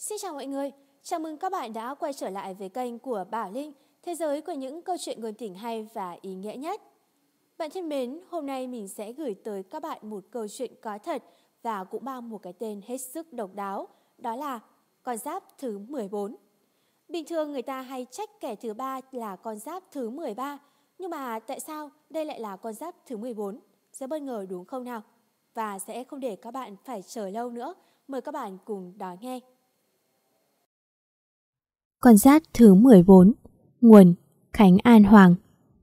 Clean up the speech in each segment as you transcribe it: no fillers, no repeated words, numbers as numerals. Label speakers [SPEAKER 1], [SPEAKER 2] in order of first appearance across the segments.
[SPEAKER 1] Xin chào mọi người, chào mừng các bạn đã quay trở lại với kênh của Bảo Linh, thế giới của những câu chuyện ngôn tình hay và ý nghĩa nhất. Bạn thân mến, hôm nay mình sẽ gửi tới các bạn một câu chuyện có thật và cũng mang một cái tên hết sức độc đáo, đó là con giáp thứ 14. Bình thường người ta hay trách kẻ thứ ba là con giáp thứ 13, nhưng mà tại sao đây lại là con giáp thứ 14? Rất bất ngờ đúng không nào? Và sẽ không để các bạn phải chờ lâu nữa, mời các bạn cùng đón nghe.
[SPEAKER 2] Con giáp thứ 14. Nguồn: Khánh An Hoàng.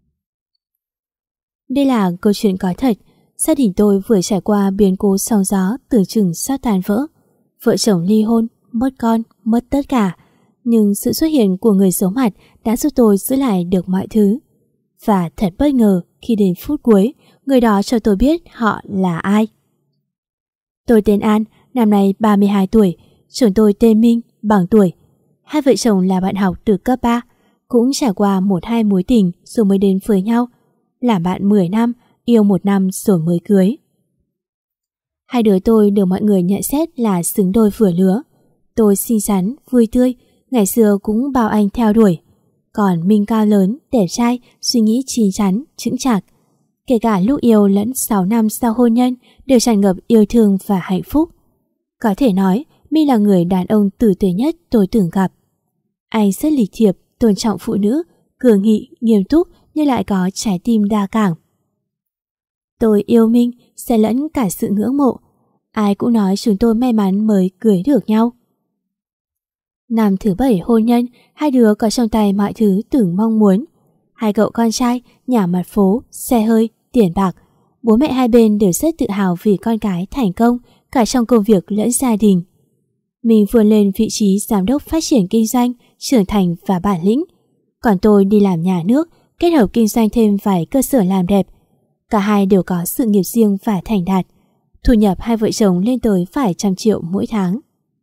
[SPEAKER 2] Đây là câu chuyện có thật. Gia đình tôi vừa trải qua biến cố sóng gió tưởng chừng sắp tan vỡ. Vợ chồng ly hôn, mất con, mất tất cả. Nhưng sự xuất hiện của người giấu mặt đã giúp tôi giữ lại được mọi thứ. Và thật bất ngờ khi đến phút cuối, người đó cho tôi biết họ là ai. Tôi tên An, năm nay 32 tuổi. Chồng tôi tên Minh, bằng tuổi. Hai vợ chồng là bạn học từ cấp 3, cũng trải qua 1-2 mối tình rồi mới đến với nhau. Làm bạn 10 năm, yêu 1 năm rồi mới cưới. Hai đứa tôi được mọi người nhận xét là xứng đôi vừa lứa. Tôi xinh xắn, vui tươi, ngày xưa cũng bao anh theo đuổi. Còn Minh cao lớn, đẹp trai, suy nghĩ chín chắn, chững chạc. Kể cả lúc yêu lẫn 6 năm sau hôn nhân đều tràn ngập yêu thương và hạnh phúc. Có thể nói, Minh là người đàn ông tử tế nhất tôi từng gặp. Anh rất lịch thiệp, tôn trọng phụ nữ, cường nghị, nghiêm túc nhưng lại có trái tim đa cảm. Tôi yêu Minh, xen lẫn cả sự ngưỡng mộ. Ai cũng nói chúng tôi may mắn mới cưới được nhau. Năm thứ 7 hôn nhân, hai đứa có trong tay mọi thứ từng mong muốn. 2 cậu con trai, nhà mặt phố, xe hơi, tiền bạc. Bố mẹ hai bên đều rất tự hào vì con cái thành công cả trong công việc lẫn gia đình. Mình vươn lên vị trí giám đốc phát triển kinh doanh, trưởng thành và bản lĩnh. Còn tôi đi làm nhà nước, kết hợp kinh doanh thêm vài cơ sở làm đẹp. Cả hai đều có sự nghiệp riêng và thành đạt. Thu nhập hai vợ chồng lên tới vài trăm triệu mỗi tháng.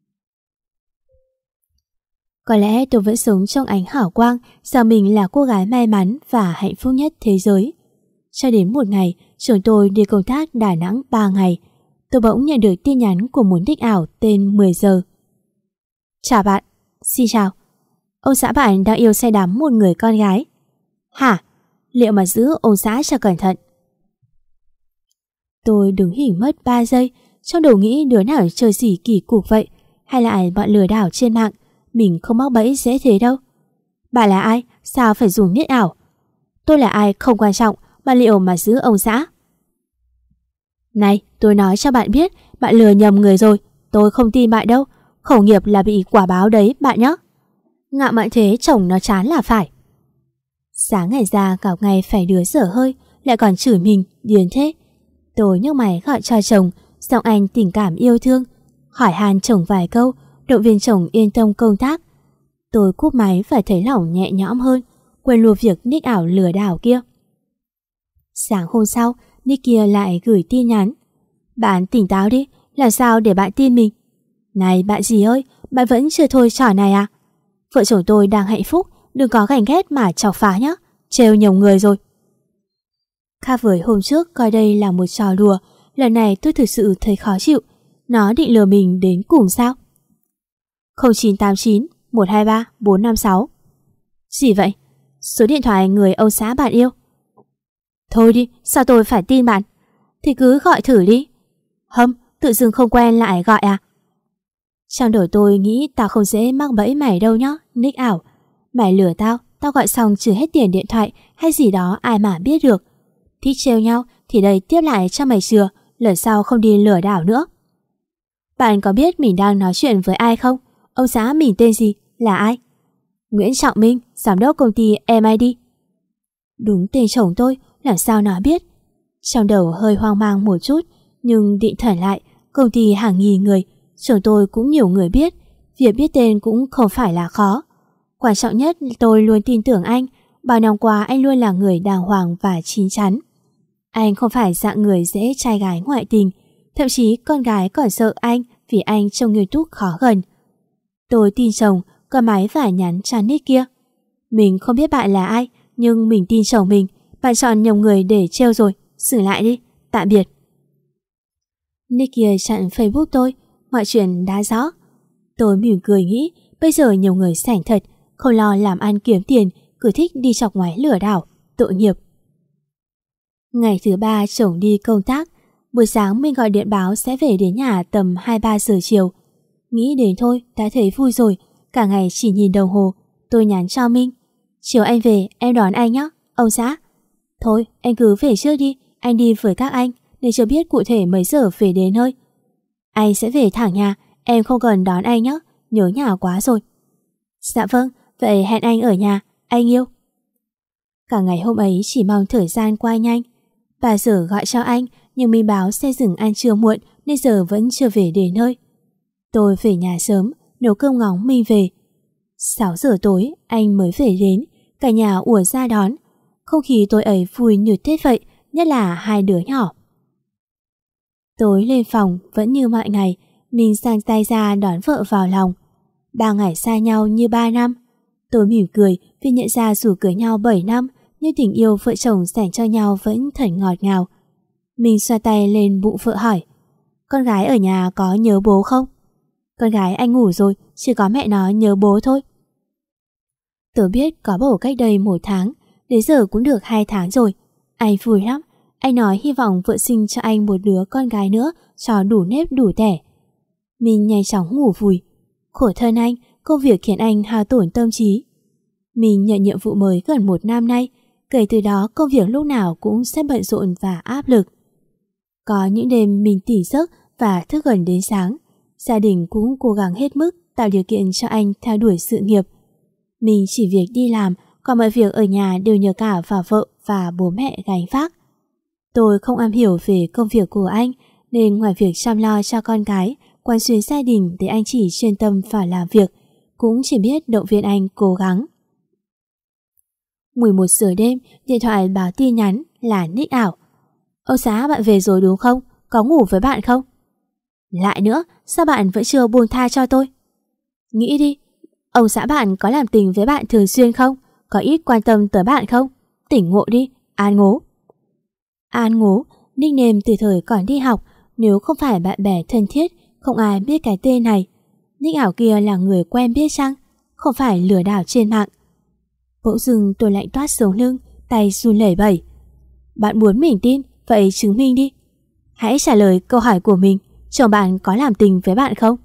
[SPEAKER 2] Có lẽ tôi vẫn sống trong ánh hào quang rằng mình là cô gái may mắn và hạnh phúc nhất thế giới. Cho đến một ngày, chồng tôi đi công tác Đà Nẵng 3 ngày. Tôi bỗng nhận được tin nhắn của một nick ảo tên 10 giờ. Chào bạn, xin chào. Ông xã bạn đang yêu say đắm một người con gái. Hả? Liệu mà giữ ông xã cho cẩn thận? Tôi đứng hình mất 3 giây, trong đầu nghĩ đứa nào chơi gì kỳ cục vậy, hay lại bọn lừa đảo trên mạng. Mình không mắc bẫy dễ thế đâu. Bà là ai? Sao phải dùng nick ảo? Tôi là ai không quan trọng, mà liệu mà giữ ông xã? Này, tôi nói cho bạn biết, bạn lừa nhầm người rồi. Tôi không tin bạn đâu. Khẩu nghiệp là bị quả báo đấy bạn nhé. Ngạo mạn thế chồng nó chán là phải. Sáng ngày ra gặp ngay phải đứa dở hơi, lại còn chửi mình, điên thế. Tôi nhấc máy gọi cho chồng, giọng anh tình cảm yêu thương. Hỏi han chồng vài câu, động viên chồng yên tâm công tác. Tôi cúp máy phải thấy lòng nhẹ nhõm hơn, quên luôn việc nick ảo lừa đảo kia. Sáng hôm sau, nick kia lại gửi tin nhắn. Bạn tỉnh táo đi, làm sao để bạn tin mình? Này bạn gì ơi, bạn vẫn chưa thôi trò này à? Vợ chồng tôi đang hạnh phúc, đừng có ganh ghét mà chọc phá nhé, trêu nhầm người rồi. Khác với hôm trước coi đây là một trò đùa, lần này tôi thực sự thấy khó chịu. Nó định lừa mình đến cùng sao? 0989 123 456. Gì vậy? Số điện thoại người ông xã bạn yêu. Thôi đi, sao tôi phải tin bạn? Thì cứ gọi thử đi. Hâm, tự dưng không quen lại gọi à? Trong đầu tôi nghĩ tao không dễ mắc bẫy mày đâu nhá, nick ảo. Mày lừa tao gọi xong trừ hết tiền điện thoại hay gì đó ai mà biết được. Thích trêu nhau thì đây tiếp lại cho mày chừa, lần sau không đi lừa đảo nữa. Bạn có biết mình đang nói chuyện với ai không? Ông xã mình tên gì? Là ai? Nguyễn Trọng Minh, giám đốc công ty MID. Đúng tên chồng tôi, làm sao nó biết? Trong đầu hơi hoang mang một chút, nhưng định thần lại, công ty hàng nghìn người, chồng tôi cũng nhiều người biết, việc biết tên cũng không phải là khó. Quan trọng nhất tôi luôn tin tưởng anh, bao năm qua anh luôn là người đàng hoàng và chín chắn. Anh không phải dạng người dễ trai gái ngoại tình, thậm chí con gái còn sợ anh vì anh trông nghiêm túc khó gần. Tôi tin chồng, có máy và nhắn cho nick kia. Mình không biết bạn là ai, nhưng mình tin chồng mình. Bạn chọn nhầm người để trêu rồi, xử lại đi, tạm biệt. Nick kia chặn Facebook tôi, mọi chuyện đã rõ. Tôi mỉm cười nghĩ bây giờ nhiều người sảnh thật, không lo làm ăn kiếm tiền, cứ thích đi chọc ngoáy lừa đảo, tội nghiệp. Ngày thứ 3 chồng đi công tác, buổi sáng mình gọi điện báo sẽ về đến nhà tầm 2-3 giờ chiều. Nghĩ đến thôi đã thấy vui rồi, cả ngày chỉ nhìn đồng hồ. Tôi nhắn cho Minh: chiều anh về em đón anh nhé, ông xã. Thôi anh cứ về trước đi, anh đi với các anh nên chưa biết cụ thể mấy giờ về đến nơi. Anh sẽ về thẳng nhà, em không cần đón anh nhé, nhớ nhà quá rồi. Dạ vâng, vậy hẹn anh ở nhà, anh yêu. Cả ngày hôm ấy chỉ mong thời gian qua nhanh. 3 giờ gọi cho anh nhưng Minh báo xe dừng ăn trưa muộn nên giờ vẫn chưa về đến nơi. Tôi về nhà sớm, nấu cơm ngóng Minh về. 6 giờ tối anh mới về đến, cả nhà ùa ra đón. Không khí tối ấy vui như Tết vậy, nhất là hai đứa nhỏ. Tối lên phòng vẫn như mọi ngày, Minh sang tay ra đón vợ vào lòng. 3 ngày xa nhau như 3 năm. Tôi mỉm cười vì nhận ra dù cưới nhau 7 năm nhưng tình yêu vợ chồng dành cho nhau vẫn thật ngọt ngào. Minh xoa tay lên bụng vợ hỏi: con gái ở nhà có nhớ bố không? Con gái anh ngủ rồi, chỉ có mẹ nó nhớ bố thôi. Tôi biết có bầu cách đây 1 tháng, đến giờ cũng được 2 tháng rồi. Anh vui lắm, anh nói hy vọng vợ sinh cho anh một đứa con gái nữa cho đủ nếp đủ tẻ. Mình nhanh chóng ngủ vùi. Khổ thân anh, công việc khiến anh hao tổn tâm trí. Mình nhận nhiệm vụ mới gần 1 năm nay, kể từ đó công việc lúc nào cũng sẽ bận rộn và áp lực. Có những đêm mình tỉnh giấc và thức gần đến sáng. Gia đình cũng cố gắng hết mức tạo điều kiện cho anh theo đuổi sự nghiệp. Mình chỉ việc đi làm, còn mọi việc ở nhà đều nhờ cả vào vợ và bố mẹ gánh vác. Tôi không am hiểu về công việc của anh, nên ngoài việc chăm lo cho con cái, quán xuyến gia đình để anh chỉ chuyên tâm vào làm việc, cũng chỉ biết động viên anh cố gắng. 11 giờ đêm, điện thoại báo tin nhắn là nick ảo. Ông xã bạn về rồi đúng không? Có ngủ với bạn không? Lại nữa, sao bạn vẫn chưa buông tha cho tôi? Nghĩ đi, ông xã bạn có làm tình với bạn thường xuyên không? Có ít quan tâm tới bạn không? Tỉnh ngộ đi, An Ngố. An Ngố, nickname từ thời còn đi học, nếu không phải bạn bè thân thiết, không ai biết cái tên này. Nick ảo kia là người quen biết chăng? Không phải lừa đảo trên mạng. Bỗng dưng tôi lạnh toát sống lưng, tay run lẩy bẩy. Bạn muốn mình tin, vậy chứng minh đi. Hãy trả lời câu hỏi của mình, chồng bạn có làm tình với bạn không?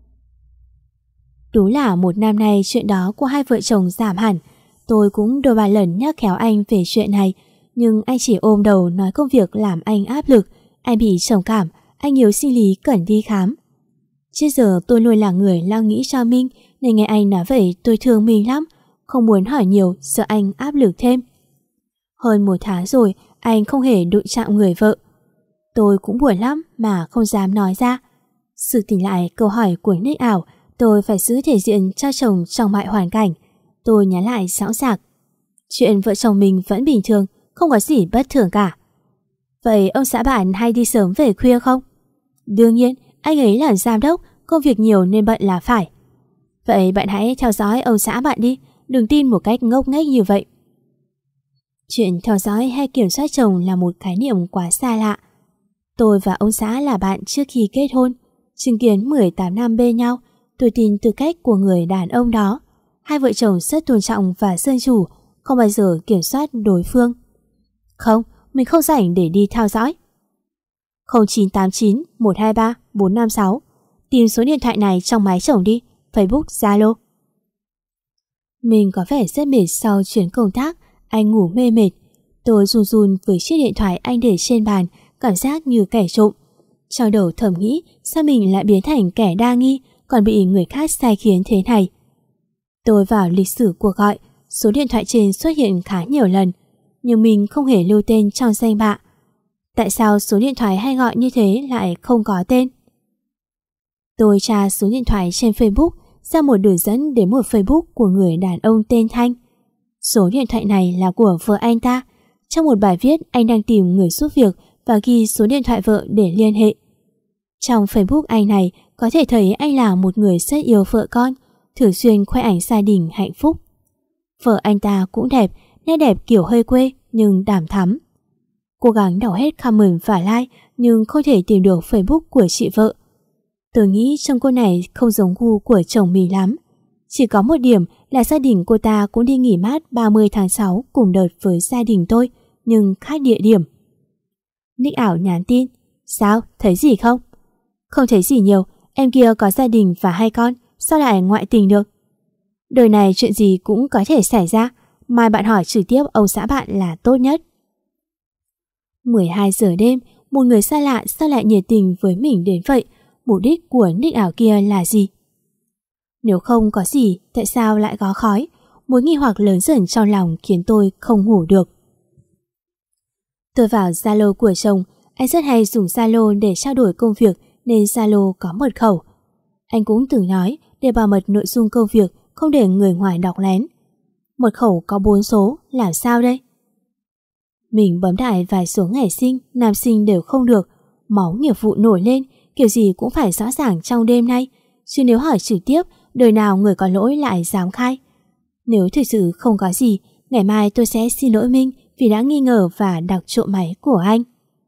[SPEAKER 2] Đúng là 1 năm nay chuyện đó của hai vợ chồng giảm hẳn. Tôi cũng đôi ba lần nhắc khéo anh về chuyện này, nhưng anh chỉ ôm đầu nói công việc làm anh áp lực, anh bị trầm cảm, anh yếu sinh lý cần đi khám. Trước giờ tôi luôn là người lo nghĩ cho Minh, nên nghe anh nói vậy tôi thương Minh lắm, không muốn hỏi nhiều sợ anh áp lực thêm. Hơn 1 tháng rồi anh không hề đụng chạm người vợ. Tôi cũng buồn lắm mà không dám nói ra. Sự tỉnh lại câu hỏi của nick ảo, tôi phải giữ thể diện cho chồng trong mọi hoàn cảnh. Tôi nhắn lại sẵn sàng. Chuyện vợ chồng mình vẫn bình thường, không có gì bất thường cả. Vậy ông xã bạn hay đi sớm về khuya không? Đương nhiên, anh ấy là giám đốc, công việc nhiều nên bận là phải. Vậy bạn hãy theo dõi ông xã bạn đi, đừng tin một cách ngốc nghếch như vậy. Chuyện theo dõi hay kiểm soát chồng là một khái niệm quá xa lạ. Tôi và ông xã là bạn trước khi kết hôn, chứng kiến 18 năm bên nhau. Tôi tin tư cách của người đàn ông đó. Hai vợ chồng rất tôn trọng và dân chủ, không bao giờ kiểm soát đối phương. Không, mình không rảnh để đi theo dõi. 0989 123 456. Tìm số điện thoại này trong máy chồng đi, Facebook, Zalo. Mình có vẻ rất mệt sau chuyến công tác, anh ngủ mê mệt. Tôi run run với chiếc điện thoại anh để trên bàn, cảm giác như kẻ trộm. Trong đầu thầm nghĩ sao mình lại biến thành kẻ đa nghi, còn bị người khác sai khiến thế này. Tôi vào lịch sử cuộc gọi, số điện thoại trên xuất hiện khá nhiều lần, nhưng mình không hề lưu tên trong danh bạ. Tại sao số điện thoại hay gọi như thế lại không có tên? Tôi tra số điện thoại trên Facebook, ra một đường dẫn đến một Facebook của người đàn ông tên Thanh. Số điện thoại này là của vợ anh ta. Trong một bài viết anh đang tìm người giúp việc và ghi số điện thoại vợ để liên hệ. Trong Facebook anh này có thể thấy anh là một người rất yêu vợ con, thường xuyên khoe ảnh gia đình hạnh phúc. Vợ anh ta cũng đẹp, nét đẹp kiểu hơi quê nhưng đằm thắm. Cố gắng đọc hết comment và like nhưng không thể tìm được Facebook của chị vợ. Tôi nghĩ trông cô này không giống gu của chồng mình lắm. Chỉ có một điểm là gia đình cô ta cũng đi nghỉ mát 30 tháng 6 cùng đợt với gia đình tôi, nhưng khác địa điểm. Nick ảo nhắn tin: sao, thấy gì không? Không thấy gì nhiều, em kia có gia đình và 2 con, sao lại ngoại tình được? Đời này chuyện gì cũng có thể xảy ra, mai bạn hỏi trực tiếp ông xã bạn là tốt nhất. 12 giờ đêm, một người xa lạ sao lại nhiệt tình với mình đến vậy? Mục đích của nick ảo kia là gì? Nếu không có gì, tại sao lại có khói? Mối nghi hoặc lớn dần trong lòng khiến tôi không ngủ được. Tôi vào Zalo của chồng. Anh rất hay dùng Zalo để trao đổi công việc nên Zalo có mật khẩu. Anh cũng từng nói để bảo mật nội dung công việc, không để người ngoài đọc lén. Mật khẩu có 4 số, làm sao đây? Mình bấm đại vài số ngày sinh, nam sinh đều không được. Máu nghiệp vụ nổi lên, kiểu gì cũng phải rõ ràng trong đêm nay. Chứ nếu hỏi trực tiếp, đời nào người có lỗi lại dám khai. Nếu thực sự không có gì, ngày mai tôi sẽ xin lỗi Minh vì đã nghi ngờ và đọc trộm máy của anh.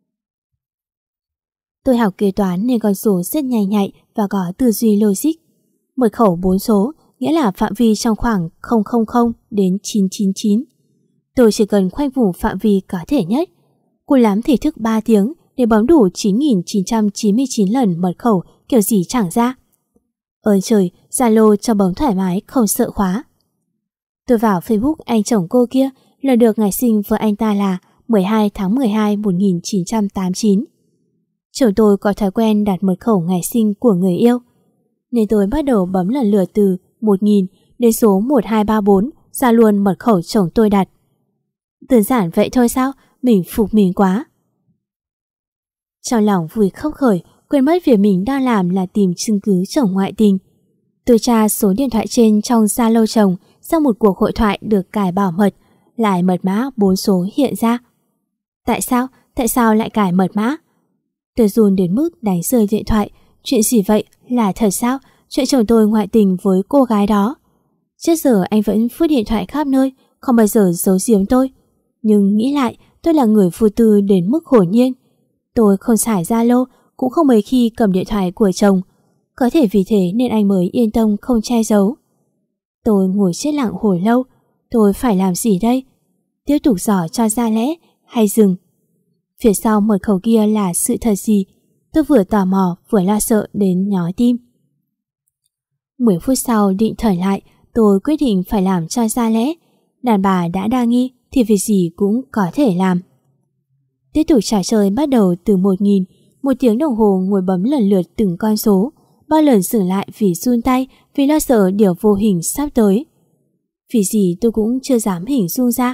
[SPEAKER 2] Tôi học kế toán nên con số rất nhanh nhạy và có tư duy logic. Mật khẩu 4 số nghĩa là phạm vi trong khoảng 000 đến 999. Tôi chỉ cần khoanh vùng phạm vi có thể nhất. Cùng lắm thì thức 3 tiếng để bấm đủ 9.999 lần mật khẩu kiểu gì chẳng ra. Ơn trời, Zalo cho bấm thoải mái không sợ khóa. Tôi vào Facebook anh chồng cô kia, lần được ngày sinh với anh ta là 12 tháng 12 1989. Chồng tôi có thói quen đặt mật khẩu ngày sinh của người yêu, nên tôi bắt đầu bấm lần lượt từ 1000 đến số 1234 ra luôn mật khẩu chồng tôi đặt. Đơn giản vậy thôi sao? Mình phục mình quá. Trong lòng vui khóc khởi, quên mất việc mình đang làm là tìm chứng cứ chồng ngoại tình. Tôi tra số điện thoại trên trong Zalo chồng, sau một cuộc hội thoại được cài bảo mật, lại mật mã 4 số hiện ra. Tại sao? Tại sao lại cài mật mã? Tôi run đến mức đánh rơi điện thoại. Chuyện gì vậy? Là thật sao? Chuyện chồng tôi ngoại tình với cô gái đó. Trước giờ anh vẫn vứt điện thoại khắp nơi, không bao giờ giấu giếm tôi. Nhưng nghĩ lại, tôi là người vô tư đến mức hồn nhiên. Tôi không xài Zalo, cũng không mấy khi cầm điện thoại của chồng. Có thể vì thế nên anh mới yên tâm không che giấu. Tôi ngồi chết lặng hồi lâu. Tôi phải làm gì đây? Tiếp tục dò cho ra lẽ hay dừng? Phía sau mật khẩu kia là sự thật gì? Tôi vừa tò mò vừa lo sợ đến nhói tim. 10 phút sau định thần lại, tôi quyết định phải làm cho ra lẽ. Đàn bà đã đa nghi thì việc gì cũng có thể làm. Tiếp tục trò chơi bắt đầu từ 1000. 1 tiếng đồng hồ ngồi bấm lần lượt từng con số, bao lần dừng lại vì run tay, vì lo sợ điều vô hình sắp tới. Vì gì tôi cũng chưa dám hình dung ra.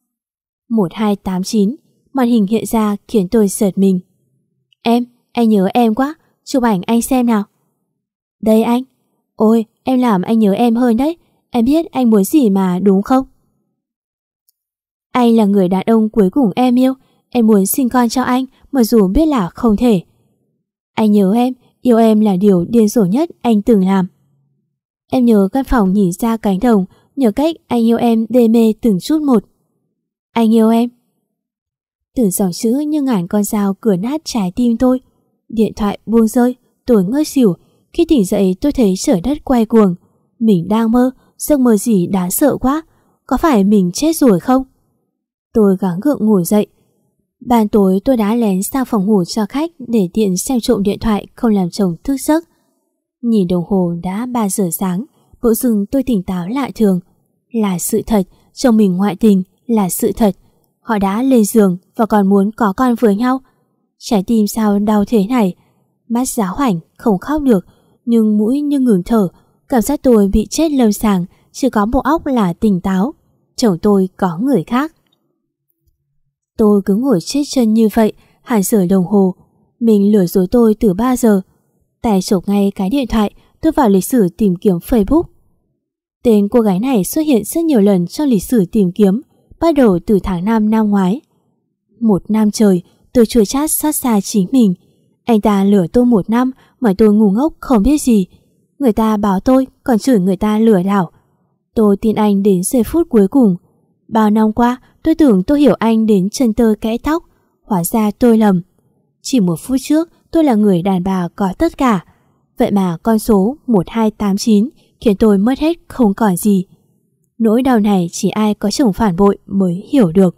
[SPEAKER 2] 1289, màn hình hiện ra khiến tôi giật mình. Anh nhớ em quá, chụp ảnh anh xem nào. Đây anh. Ôi, em làm anh nhớ em hơn đấy. Em biết anh muốn gì mà đúng không? Anh là người đàn ông cuối cùng em yêu. Em muốn sinh con cho anh, mặc dù biết là không thể. Anh nhớ em, yêu em là điều điên rồ nhất anh từng làm. Em nhớ căn phòng nhìn ra cánh đồng, nhớ cách anh yêu em đê mê từng chút một. Anh yêu em. Từng dòng chữ như ngàn con dao cứa nát trái tim tôi. Điện thoại buông rơi, tôi ngất xỉu. Khi tỉnh dậy tôi thấy trời đất quay cuồng. Mình đang mơ, giấc mơ gì đáng sợ quá. Có phải mình chết rồi không? Tôi gắng gượng ngồi dậy. Ban tối tôi đã lén sang phòng ngủ cho khách để tiện xem trộm điện thoại không làm chồng thức giấc. Nhìn đồng hồ đã 3 giờ sáng, bỗng dưng tôi tỉnh táo lại thường. Là sự thật, chồng mình ngoại tình, là sự thật. Họ đã lên giường và còn muốn có con với nhau. Trái tim sao đau thế này? Mắt giáo hoảnh, không khóc được, nhưng mũi như ngừng thở. Cảm giác tôi bị chết lâm sàng, chỉ có bộ óc là tỉnh táo. Chồng tôi có người khác. Tôi cứ ngồi chết chân như vậy, hàng giờ đồng hồ. Mình lừa dối tôi từ 3 giờ. Tay chộp ngay cái điện thoại, tôi vào lịch sử tìm kiếm Facebook. Tên cô gái này xuất hiện rất nhiều lần trong lịch sử tìm kiếm, bắt đầu từ tháng 5 năm ngoái. 1 năm trời, tôi chua chát xót xa chính mình. Anh ta lừa tôi 1 năm mà tôi ngu ngốc không biết gì. Người ta báo tôi, còn chửi người ta lừa đảo. Tôi tin anh đến giây phút cuối cùng. Bao năm qua, tôi tưởng tôi hiểu anh đến chân tơ kẽ tóc. Hóa ra tôi lầm. Chỉ 1 phút trước, tôi là người đàn bà có tất cả. Vậy mà con số 1289 khiến tôi mất hết không còn gì. Nỗi đau này chỉ ai có chồng phản bội mới hiểu được.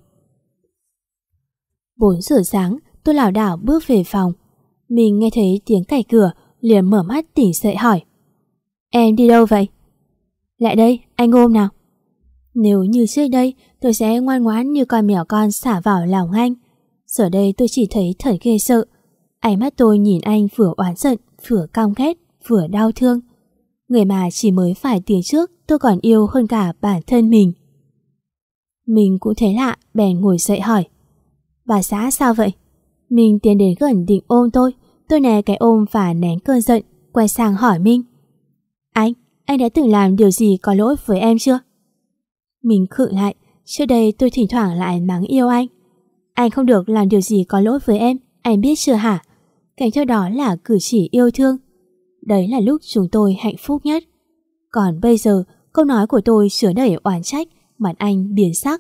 [SPEAKER 2] 4 giờ sáng, tôi lảo đảo bước về phòng. Mình nghe thấy tiếng cày cửa, liền mở mắt tỉnh dậy hỏi: Em đi đâu vậy? Lại đây, anh ôm nào. Nếu như trước đây, tôi sẽ ngoan ngoãn như con mèo con xả vào lòng anh. Giờ đây tôi chỉ thấy thật ghê sợ. Ánh mắt tôi nhìn anh vừa oán giận, vừa căm ghét, vừa đau thương. Người mà chỉ mới vài tiếng trước tôi còn yêu hơn cả bản thân mình. Mình cũng thấy lạ, bèn ngồi dậy hỏi: Bà xã sao vậy? Mình tiến đến gần định ôm tôi né cái ôm và nén cơn giận, quay sang hỏi Minh: Anh đã từng làm điều gì có lỗi với em chưa? Mình khựng lại, trước đây tôi thỉnh thoảng lại mắng yêu anh. Anh không được làm điều gì có lỗi với em, anh biết chưa hả? Kèm theo đó là cử chỉ yêu thương. Đấy là lúc chúng tôi hạnh phúc nhất. Còn bây giờ, câu nói của tôi chứa đầy oán trách, mặt anh biến sắc.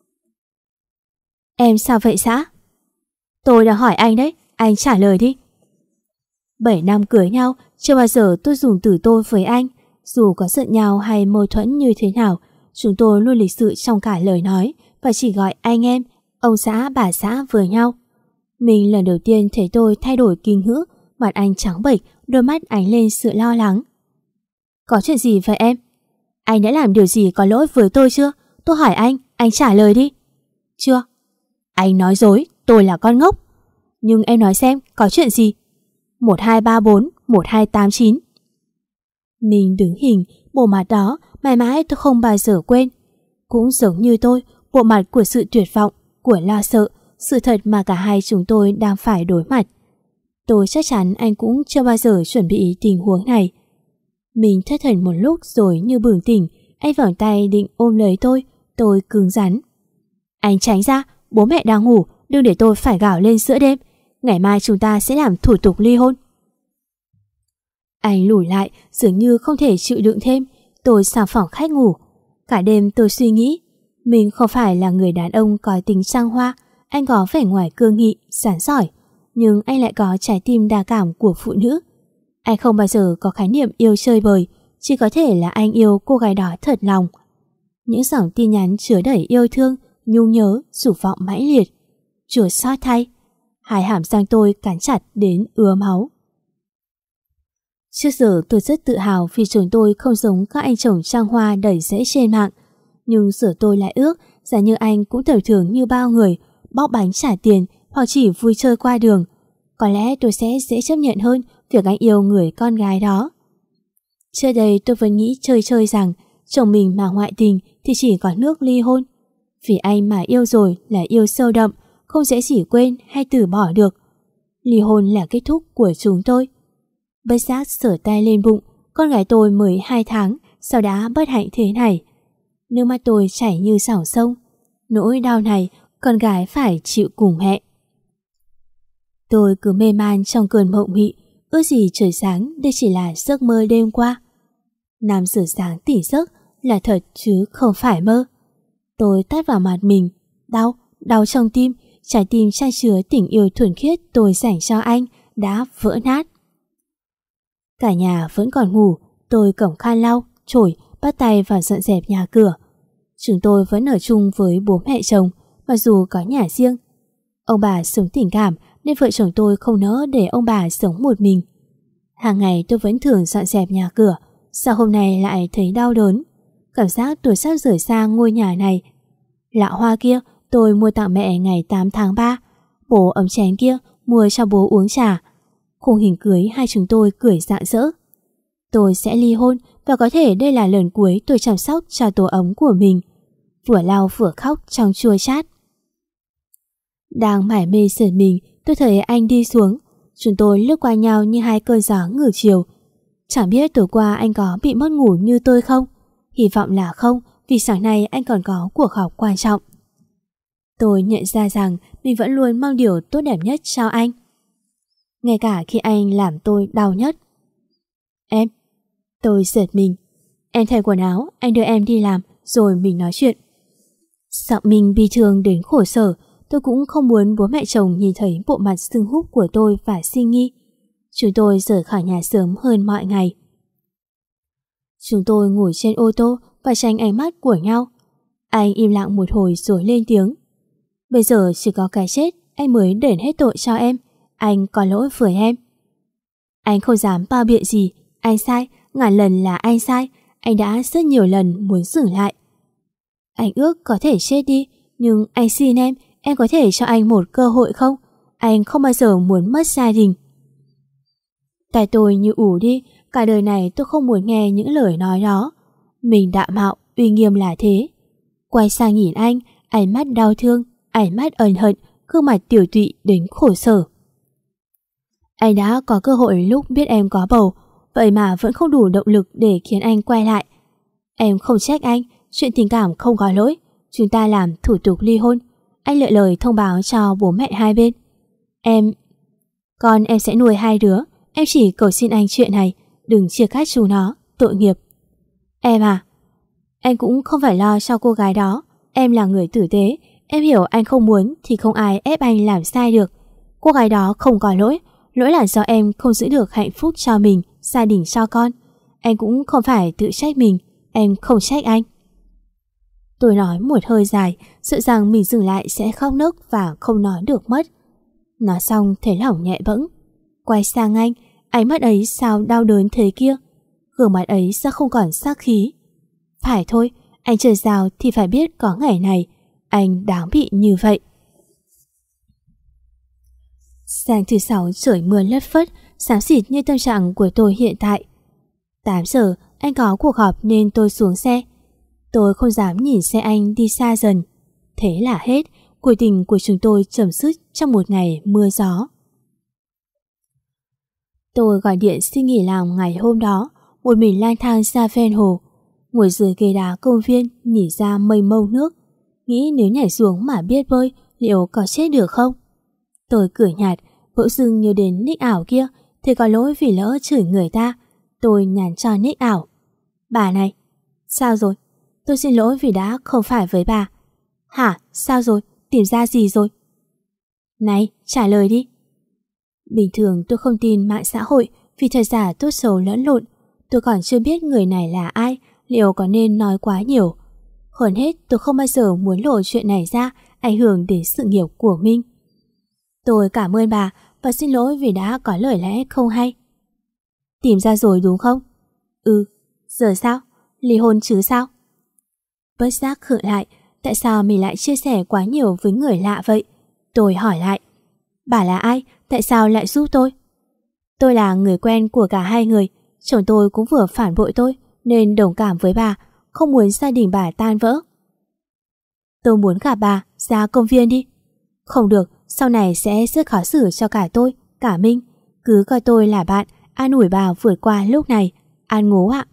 [SPEAKER 2] Em sao vậy xã? Tôi đã hỏi anh đấy, anh trả lời đi. 7 năm cưới nhau, chưa bao giờ tôi dùng từ tôi với anh. Dù có giận nhau hay mâu thuẫn như thế nào, chúng tôi luôn lịch sự trong cả lời nói và chỉ gọi anh em, ông xã, bà xã với nhau. Mình lần đầu tiên thấy tôi thay đổi kinh hữu, mặt anh trắng bệch, đôi mắt ánh lên sự lo lắng. Có chuyện gì vậy em? Anh đã làm điều gì có lỗi với tôi chưa? Tôi hỏi anh trả lời đi. Chưa. Anh nói dối, tôi là con ngốc. Nhưng em nói xem, có chuyện gì? 1234, 1289. Mình đứng hình, bộ mặt đó mãi mãi tôi không bao giờ quên. Cũng giống như tôi, bộ mặt của sự tuyệt vọng, của lo sợ, sự thật mà cả hai chúng tôi đang phải đối mặt. Tôi chắc chắn anh cũng chưa bao giờ chuẩn bị tình huống này. Mình thất thần một lúc rồi như bừng tỉnh, anh vòng tay định ôm lấy tôi cứng rắn. Anh tránh ra, bố mẹ đang ngủ, đừng để tôi phải gào lên giữa đêm. Ngày mai chúng ta sẽ làm thủ tục ly hôn. Anh lùi lại, dường như không thể chịu đựng thêm. Tôi sang phòng khách ngủ. Cả đêm tôi suy nghĩ, mình không phải là người đàn ông có tính trăng hoa. Anh có vẻ ngoài cương nghị, sảng giỏi, nhưng anh lại có trái tim đa cảm của phụ nữ. Anh không bao giờ có khái niệm yêu chơi bời, chỉ có thể là anh yêu cô gái đó thật lòng. Những dòng tin nhắn chứa đầy yêu thương, nhung nhớ, dục vọng mãnh liệt. Chua xót thay, hai hàm răng tôi cắn chặt đến ứa máu. Trước giờ tôi rất tự hào vì chồng tôi không giống các anh chồng trăng hoa đầy rẫy trên mạng. Nhưng giờ tôi lại ước giả như anh cũng tầm thường như bao người, bóc bánh trả tiền hoặc chỉ vui chơi qua đường. Có lẽ tôi sẽ dễ chấp nhận hơn việc anh yêu người con gái đó. Trước đây tôi vẫn nghĩ chơi rằng chồng mình mà ngoại tình thì chỉ có nước ly hôn. Vì anh mà yêu rồi là yêu sâu đậm, không dễ chỉ quên hay từ bỏ được. Ly hôn là kết thúc của chúng tôi. Bất giác sờ tay lên bụng, con gái tôi mới 2 tháng, sao đã bất hạnh thế này. Nước mắt tôi chảy như dòng sông. Nỗi đau này con gái phải chịu cùng mẹ. Tôi cứ mê man trong cơn mộng mị, ước gì trời sáng đây chỉ là giấc mơ đêm qua. 5 giờ sáng tỉnh giấc là thật chứ không phải mơ. Tôi tát vào mặt mình, đau trong tim, trái tim chan chứa tình yêu thuần khiết tôi dành cho anh đã vỡ nát. Cả nhà vẫn còn ngủ, tôi cầm khăn lau, chổi, bắt tay vào dọn dẹp nhà cửa. Chúng tôi vẫn ở chung với bố mẹ chồng, mặc dù có nhà riêng. Ông bà sống tình cảm nên vợ chồng tôi không nỡ để ông bà sống một mình. Hàng ngày tôi vẫn thường dọn dẹp nhà cửa, sao hôm nay lại thấy đau đớn. Cảm giác tôi sắp rời xa ngôi nhà này. Lọ hoa kia tôi mua tặng mẹ ngày 8 tháng 3. Bộ ấm chén kia mua cho bố uống trà. Khung hình cưới hai chúng tôi cười rạng rỡ. Tôi sẽ ly hôn và có thể đây là lần cuối tôi chăm sóc cho tổ ấm của mình. Vừa lau vừa khóc trong chua chát. Đang mải mê sờn mình, tôi thấy anh đi xuống. Chúng tôi lướt qua nhau như hai cơn gió ngược chiều. Chẳng biết tối qua anh có bị mất ngủ như tôi không? Hy vọng là không, vì sáng nay anh còn có cuộc họp quan trọng. Tôi nhận ra rằng mình vẫn luôn mong điều tốt đẹp nhất cho anh, ngay cả khi anh làm tôi đau nhất. Em. Tôi giật mình. Em thay quần áo, anh đưa em đi làm, rồi mình nói chuyện. Giọng mình bi thương đến khổ sở. Tôi cũng không muốn bố mẹ chồng nhìn thấy bộ mặt sưng húp của tôi và suy nghi. Chúng tôi rời khỏi nhà sớm hơn mọi ngày. Chúng tôi ngồi trên ô tô và tránh ánh mắt của nhau. Anh im lặng một hồi rồi lên tiếng. Bây giờ chỉ có cái chết anh mới đền hết tội cho em. Anh có lỗi với em. Anh không dám bao biện gì. Anh sai, ngàn lần là anh sai. Anh đã rất nhiều lần muốn dừng lại. Anh ước có thể chết đi, nhưng anh xin em có thể cho anh một cơ hội không? Anh không bao giờ muốn mất gia đình. Tai tôi như ù đi, cả đời này tôi không muốn nghe những lời nói đó. Mình đạm mạo, uy nghiêm là thế. Quay sang nhìn anh, ánh mắt đau thương, ánh mắt ân hận, gương mặt tiểu tụy đến khổ sở. Anh đã có cơ hội lúc biết em có bầu, vậy mà vẫn không đủ động lực để khiến anh quay lại. Em không trách anh, chuyện tình cảm không có lỗi. Chúng ta làm thủ tục ly hôn. Anh lựa lời thông báo cho bố mẹ hai bên. Con em sẽ nuôi hai đứa. Em chỉ cầu xin anh chuyện này, đừng chia cắt chúng nó, tội nghiệp. Em à, anh cũng không phải lo cho cô gái đó. Em là người tử tế. Em hiểu anh không muốn thì không ai ép anh làm sai được. Cô gái đó không có lỗi. Lỗi là do em không giữ được hạnh phúc cho mình, gia đình cho con. Anh cũng không phải tự trách mình. Em không trách anh. Tôi nói một hơi dài, sợ rằng mình dừng lại sẽ khóc nấc và không nói được mất. Nói xong thấy lòng nhẹ bẫng. Quay sang anh, ánh mắt ấy sao đau đớn thế kia. Gương mặt ấy sao không còn sắc khí. Phải thôi, anh trời giàu thì phải biết có ngày này. Anh đáng bị như vậy. Sáng thứ Sáu trời mưa lất phất, xám xịt như tâm trạng của tôi hiện tại. 8 giờ anh có cuộc họp nên tôi xuống xe. Tôi không dám nhìn xe anh đi xa dần. Thế là hết, cuộc tình của chúng tôi chấm dứt trong một ngày mưa gió. Tôi gọi điện xin nghỉ làm ngày hôm đó, một mình lang thang ra ven hồ, ngồi dưới ghế đá công viên nhìn ra mênh mông nước, nghĩ nếu nhảy xuống mà biết bơi liệu có chết được không. Tôi cười nhạt, bỗng dưng nhớ đến nick ảo kia thì có lỗi vì lỡ chửi người ta. Tôi nhắn cho nick ảo. Bà này, sao rồi? Tôi xin lỗi vì đã không phải với bà. Hả? Sao rồi? Tìm ra gì rồi? Này, trả lời đi. Bình thường tôi không tin mạng xã hội vì thật giả tốt xấu lẫn lộn. Tôi còn chưa biết người này là ai, liệu có nên nói quá nhiều. Hơn hết tôi không bao giờ muốn lộ chuyện này ra, ảnh hưởng đến sự nghiệp của mình. Tôi cảm ơn bà và xin lỗi vì đã có lời lẽ không hay. Tìm ra rồi đúng không? Ừ, giờ sao? Ly hôn chứ sao? Bất giác khựng lại, tại sao mình lại chia sẻ quá nhiều với người lạ vậy? Tôi hỏi lại. Bà là ai? Tại sao lại giúp tôi? Tôi là người quen của cả hai người. Chồng tôi cũng vừa phản bội tôi nên đồng cảm với bà, không muốn gia đình bà tan vỡ. Tôi muốn gặp bà ra công viên đi. Không được, sau này sẽ rất khó xử cho cả tôi, cả Minh. Cứ coi tôi là bạn, an ủi bà vượt qua lúc này. An Ngố ạ.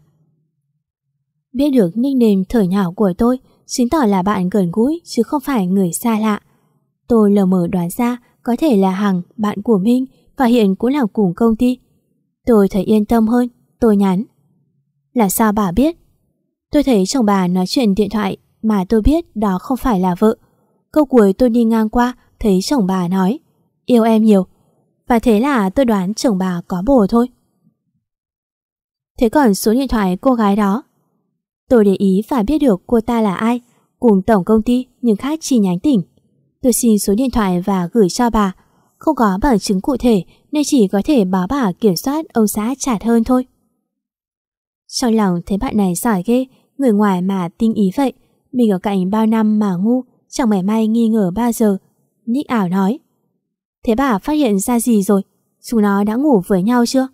[SPEAKER 2] Biết được nickname thời nhỏ của tôi chứng tỏ là bạn gần gũi chứ không phải người xa lạ. Tôi lờ mờ đoán ra có thể là Hằng, bạn của Minh và hiện cũng làm cùng công ty. Tôi thấy yên tâm hơn, tôi nhắn. Là sao bà biết? Tôi thấy chồng bà nói chuyện điện thoại mà tôi biết đó không phải là vợ. Câu cuối tôi đi ngang qua thấy chồng bà nói yêu em nhiều. Và thế là tôi đoán chồng bà có bồ thôi. Thế còn số điện thoại cô gái đó? Tôi để ý và biết được cô ta là ai, cùng tổng công ty nhưng khác chi nhánh tỉnh. Tôi xin số điện thoại và gửi cho bà. Không có bằng chứng cụ thể nên chỉ có thể báo bà kiểm soát ông xã chặt hơn thôi. Trong lòng thấy bạn này giỏi ghê, người ngoài mà tinh ý vậy. Mình ở cạnh bao năm mà ngu, chẳng mảy may nghi ngờ bao giờ. Nick ảo nói. Thế bà phát hiện ra gì rồi? Chúng nó đã ngủ với nhau chưa?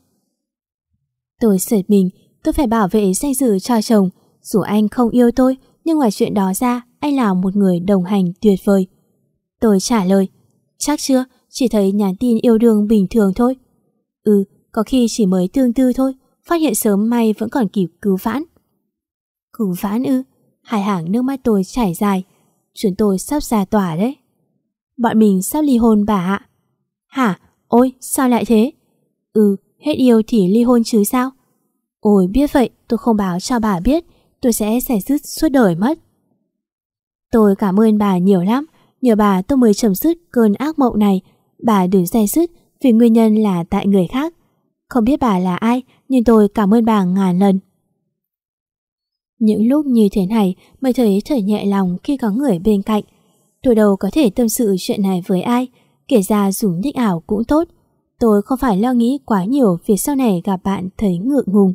[SPEAKER 2] Tôi giật mình, tôi phải bảo vệ danh dự cho chồng. Dù anh không yêu tôi, nhưng ngoài chuyện đó ra, anh là một người đồng hành tuyệt vời. Tôi trả lời. Chắc chưa, chỉ thấy nhắn tin yêu đương bình thường thôi. Ừ, có khi chỉ mới tương tư thôi. Phát hiện sớm may vẫn còn kịp cứu vãn. Cứu vãn ư? Hai hàng nước mắt tôi chảy dài. Chúng tôi sắp ra tòa đấy. Bọn mình sắp ly hôn bà ạ. Hả? Ôi, sao lại thế? Ừ, hết yêu thì ly hôn chứ sao? Ôi, biết vậy, tôi không báo cho bà biết. Tôi sẽ xẻ dứt suốt đời mất. Tôi cảm ơn bà nhiều lắm. Nhờ bà tôi mới chấm dứt cơn ác mộng này. Bà đừng xẻ dứt vì nguyên nhân là tại người khác. Không biết bà là ai, nhưng tôi cảm ơn bà ngàn lần. Những lúc như thế này mới thấy thở nhẹ lòng khi có người bên cạnh. Tôi đâu có thể tâm sự chuyện này với ai, kể ra dùng nick ảo cũng tốt. Tôi không phải lo nghĩ quá nhiều việc sau này gặp bạn thấy ngượng ngùng.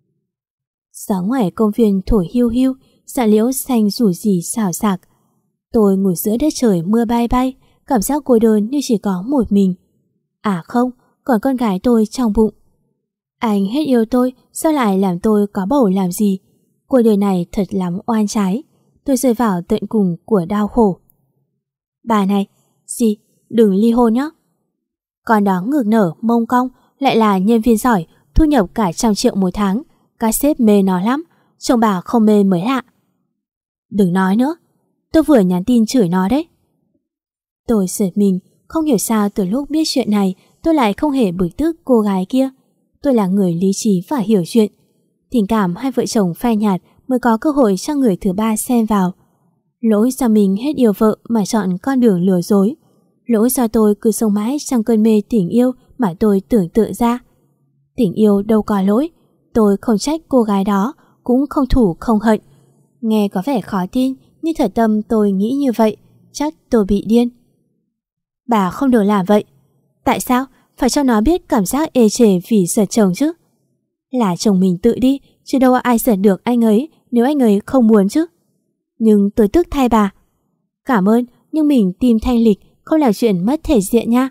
[SPEAKER 2] Gió ngoài công viên thổi hiu hiu, xạ liễu xanh rủ rỉ xào xạc. Tôi ngồi giữa đất trời mưa bay bay, cảm giác cô đơn như chỉ có một mình. À không, còn con gái tôi trong bụng. Anh hết yêu tôi, sao lại làm tôi có bầu làm gì? Cuộc đời này thật lắm oan trái. Tôi rơi vào tận cùng của đau khổ. Bà này, gì? Đừng ly hôn nhé. Con đó ngực nở, mông cong, lại là nhân viên giỏi, thu nhập cả 100 triệu một tháng. Các sếp mê nó lắm, chồng bà không mê mới lạ. Đừng nói nữa, tôi vừa nhắn tin chửi nó đấy. Tôi giật mình, không hiểu sao từ lúc biết chuyện này tôi lại không hề bực tức cô gái kia. Tôi là người lý trí và hiểu chuyện. Tình cảm hai vợ chồng phai nhạt mới có cơ hội cho người thứ ba xen vào. Lỗi do mình hết yêu vợ mà chọn con đường lừa dối. Lỗi do tôi cứ sống mãi trong cơn mê tình yêu mà tôi tưởng tượng ra. Tình yêu đâu có lỗi. Tôi không trách cô gái đó, cũng không thù không hận. Nghe có vẻ khó tin, nhưng thật tâm tôi nghĩ như vậy. Chắc tôi bị điên. Bà không được làm vậy. Tại sao? Phải cho nó biết cảm giác ê chề vì giật chồng chứ. Là chồng mình tự đi, chứ đâu ai giật được anh ấy nếu anh ấy không muốn chứ. Nhưng tôi tức thay bà. Cảm ơn, nhưng mình tìm thanh lịch, không làm chuyện mất thể diện nha.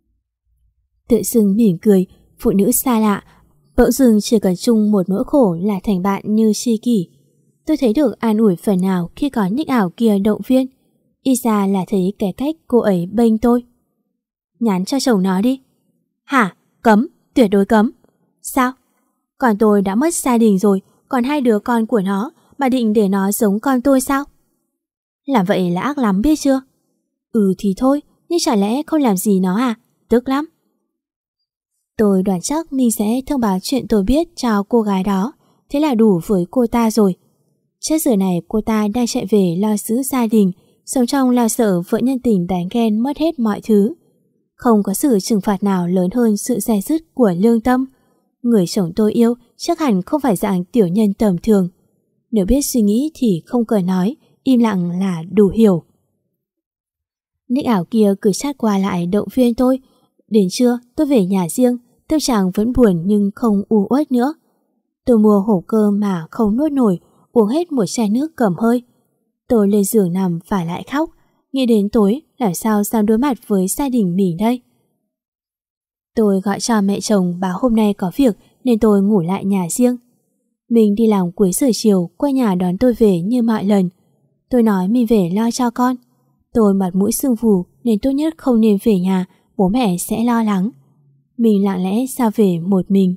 [SPEAKER 2] Tự dưng mỉm cười, phụ nữ xa lạ bỗng dưng chỉ cần chung một nỗi khổ là thành bạn như tri kỷ. Tôi thấy được an ủi phần nào khi có nick ảo kia động viên. Y ra là thấy cái cách cô ấy bênh tôi. Nhắn cho chồng nó đi. Hả? Cấm, tuyệt đối cấm. Sao? Còn tôi đã mất gia đình rồi, còn 2 đứa con của nó, mà định để nó giống con tôi sao? Làm vậy là ác lắm biết chưa? Ừ thì thôi, nhưng chả lẽ không làm gì nó à? Tức lắm. Tôi đoán chắc mình sẽ thông báo chuyện tôi biết cho cô gái đó, thế là đủ với cô ta rồi. Chết giờ này cô ta đang chạy về lo giữ gia đình, sống trong lo sợ vợ nhân tình đánh ghen mất hết mọi thứ. Không có sự trừng phạt nào lớn hơn sự dè dứt của lương tâm. Người chồng tôi yêu chắc hẳn không phải dạng tiểu nhân tầm thường. Nếu biết suy nghĩ thì không cần nói, im lặng là đủ hiểu. Nick ảo kia cứ chat qua lại động viên tôi. Đến trưa tôi về nhà riêng, tâm trạng vẫn buồn nhưng không u uất nữa. Tôi mua hộp cơm mà không nuốt nổi, uống hết một chai nước cầm hơi. Tôi lên giường nằm và lại khóc, nghĩ đến tối làm sao dám đối mặt với gia đình mình đây. Tôi gọi cho mẹ chồng báo hôm nay có việc nên tôi ngủ lại nhà riêng. Mình đi làm cuối giờ chiều qua nhà đón tôi về như mọi lần. Tôi nói mình về lo cho con. Tôi mặt mũi sưng phù nên tốt nhất không nên về nhà, bố mẹ sẽ lo lắng. Mình lặng lẽ ra về một mình.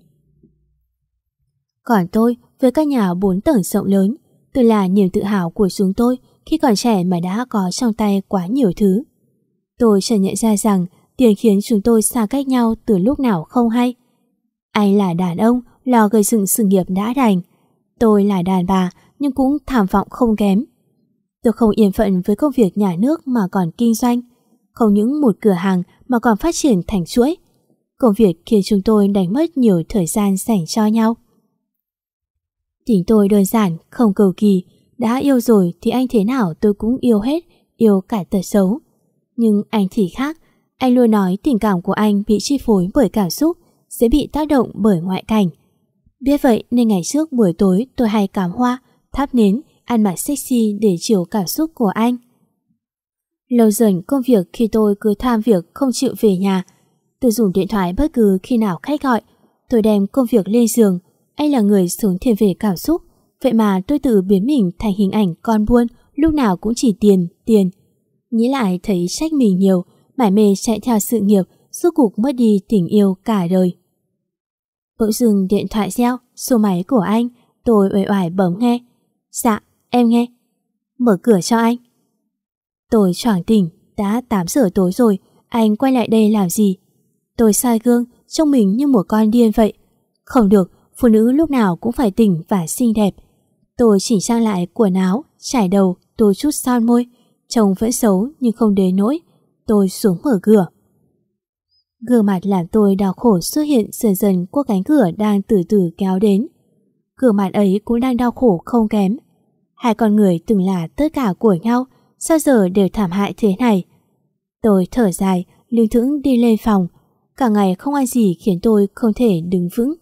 [SPEAKER 2] Còn tôi với căn nhà 4 tầng rộng lớn, tôi là niềm tự hào của chúng tôi khi còn trẻ mà đã có trong tay quá nhiều thứ. Tôi chợt nhận ra rằng tiền khiến chúng tôi xa cách nhau từ lúc nào không hay. Anh là đàn ông lo gây dựng sự nghiệp đã đành. Tôi là đàn bà nhưng cũng tham vọng không kém. Tôi không yên phận với công việc nhà nước mà còn kinh doanh. Không những một cửa hàng mà còn phát triển thành chuỗi. Công việc khiến chúng tôi đánh mất nhiều thời gian dành cho nhau. Tình tôi đơn giản, không cầu kỳ. Đã yêu rồi thì anh thế nào tôi cũng yêu hết, yêu cả tật xấu. Nhưng anh thì khác. Anh luôn nói tình cảm của anh bị chi phối bởi cảm xúc, sẽ bị tác động bởi ngoại cảnh. Biết vậy nên ngày trước buổi tối tôi hay cắm hoa, thắp nến, ăn mặc sexy để chiều cảm xúc của anh. Lâu dần công việc khi tôi cứ tham việc không chịu về nhà. Tôi dùng điện thoại bất cứ khi nào khách gọi. Tôi đem công việc lên giường. Anh là người sống thiên về cảm xúc. Vậy mà tôi tự biến mình thành hình ảnh con buôn, lúc nào cũng chỉ tiền, tiền. Nghĩ lại thấy trách mình nhiều, mải mê chạy theo sự nghiệp, rốt cuộc mất đi tình yêu cả đời. Bỗng dưng điện thoại reo, số máy của anh. Tôi uể oải bấm nghe. Dạ, em nghe. Mở cửa cho anh. Tôi choàng tỉnh, đã 8 giờ tối rồi, anh quay lại đây làm gì? Tôi soi gương, trông mình như một con điên vậy. Không được, phụ nữ lúc nào cũng phải tỉnh và xinh đẹp. Tôi chỉnh trang lại quần áo, trải đầu, tô chút son môi. Trông vẫn xấu nhưng không đến nỗi. Tôi xuống mở cửa. Gương mặt làm tôi đau khổ xuất hiện dần dần qua cánh cửa đang từ từ kéo đến. Gương mặt ấy cũng đang đau khổ không kém. Hai con người từng là tất cả của nhau, sao giờ đều thảm hại thế này? Tôi thở dài, lưng thững đi lên phòng. Cả ngày không ăn gì khiến tôi không thể đứng vững.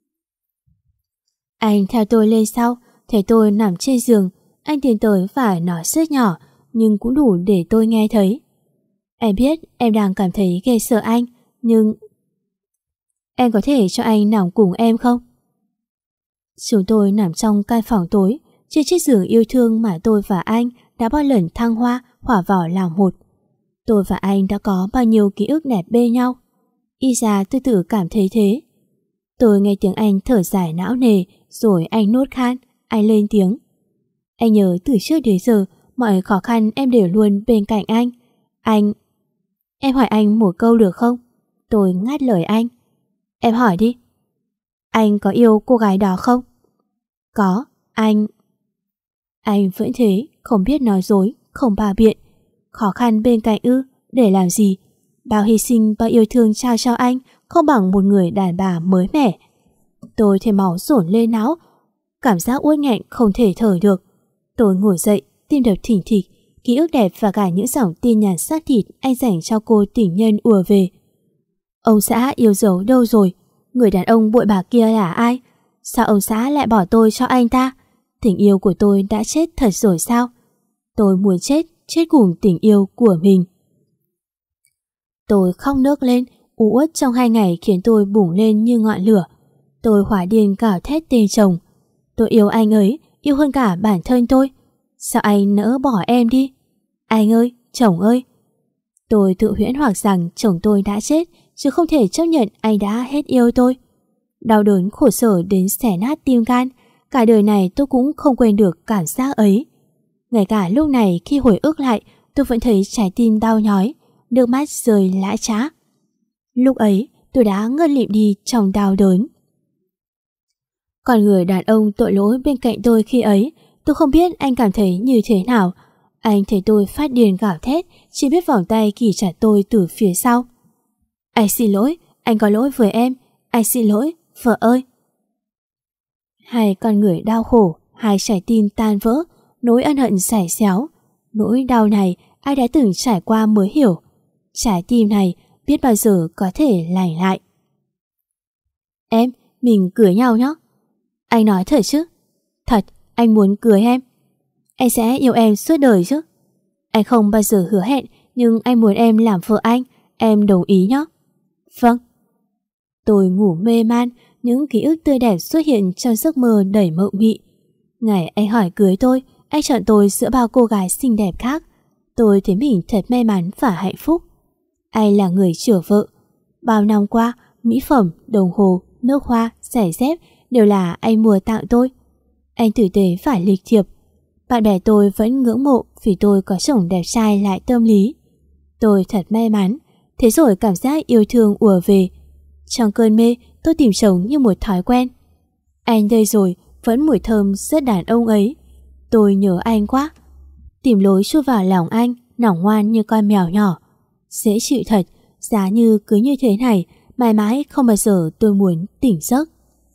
[SPEAKER 2] Anh theo tôi lên sau, thấy tôi nằm trên giường. Anh tiến tới và nói rất nhỏ, nhưng cũng đủ để tôi nghe thấy. Em biết em đang cảm thấy ghê sợ anh, nhưng... Em có thể cho anh nằm cùng em không? Chúng tôi nằm trong căn phòng tối, trên chiếc giường yêu thương mà tôi và anh đã bao lần thăng hoa, hòa vào làm một. Tôi và anh đã có bao nhiêu ký ức đẹp bê nhau. Y ra tôi tự cảm thấy thế. Tôi nghe tiếng anh thở dài não nề, rồi anh nốt khan, anh lên tiếng. Anh nhớ từ trước đến giờ, mọi khó khăn em đều luôn bên cạnh anh. Em hỏi anh một câu được không? Tôi ngắt lời anh. Em hỏi đi. Anh có yêu cô gái đó không? Có, anh vẫn thế, không biết nói dối, không bạ biện. Khó khăn bên cạnh ư, để làm gì? Bao hy sinh, bao yêu thương trao cho anh không bằng một người đàn bà mới mẻ. Tôi thấy máu dồn lên não, cảm giác uất nghẹn không thể thở được. Tôi ngồi dậy, tim đập thình thịch, ký ức đẹp và cả những dòng tin nhắn xác thịt anh dành cho cô tình nhân ùa về. Ông xã yêu dấu đâu rồi? Người đàn ông bội bạc kia là ai? Sao ông xã lại bỏ tôi cho anh ta? Tình yêu của tôi đã chết thật rồi sao? Tôi muốn chết cùng tình yêu của mình. Tôi khóc nấc lên, u uất trong 2 ngày khiến tôi bùng lên như ngọn lửa. Tôi hỏa điên gào thét tên chồng. Tôi yêu anh ấy, yêu hơn cả bản thân tôi. Sao anh nỡ bỏ em đi? Anh ơi, chồng ơi. Tôi tự huyễn hoặc rằng chồng tôi đã chết, chứ không thể chấp nhận anh đã hết yêu tôi. Đau đớn khổ sở đến xẻ nát tim gan. Cả đời này tôi cũng không quên được cảm giác ấy. Ngay cả lúc này khi hồi ức lại, tôi vẫn thấy trái tim đau nhói, nước mắt rơi lã chã. Lúc ấy tôi đã ngất lịm đi trong đau đớn. Còn người đàn ông tội lỗi bên cạnh tôi khi ấy, tôi không biết anh cảm thấy như thế nào. Anh thấy tôi phát điên gào thét, chỉ biết vòng tay kì chặt tôi từ phía sau. Anh xin lỗi, anh có lỗi với em. Anh xin lỗi, vợ ơi. Hai con người đau khổ, hai trái tim tan vỡ, nỗi ân hận xẻ xéo. Nỗi đau này ai đã từng trải qua mới hiểu. Trái tim này biết bao giờ có thể lành lại. Em, mình cưới nhau nhé. Anh nói thật chứ? Thật, anh muốn cưới em. Anh sẽ yêu em suốt đời chứ? Anh không bao giờ hứa hẹn, nhưng anh muốn em làm vợ anh. Em đồng ý nhé? Vâng. Tôi ngủ mê man, những ký ức tươi đẹp xuất hiện trong giấc mơ đầy mộng mị. Ngày anh hỏi cưới tôi, anh chọn tôi giữa bao cô gái xinh đẹp khác. Tôi thấy mình thật may mắn và hạnh phúc. Anh là người chở vợ. Bao năm qua, mỹ phẩm, đồng hồ, nước hoa, giày dép đều là anh mua tặng tôi. Anh tử tế phải lịch thiệp. Bạn bè tôi vẫn ngưỡng mộ vì tôi có chồng đẹp trai lại tâm lý. Tôi thật may mắn. Thế rồi cảm giác yêu thương ùa về. Trong cơn mê, tôi tìm chồng như một thói quen. Anh đây rồi, vẫn mùi thơm rất đàn ông ấy. Tôi nhớ anh quá. Tìm lối chui vào lòng anh, nỏng ngoan như con mèo nhỏ. Dễ chịu thật, giá như cứ như thế này, mãi mãi không bao giờ tôi muốn tỉnh giấc.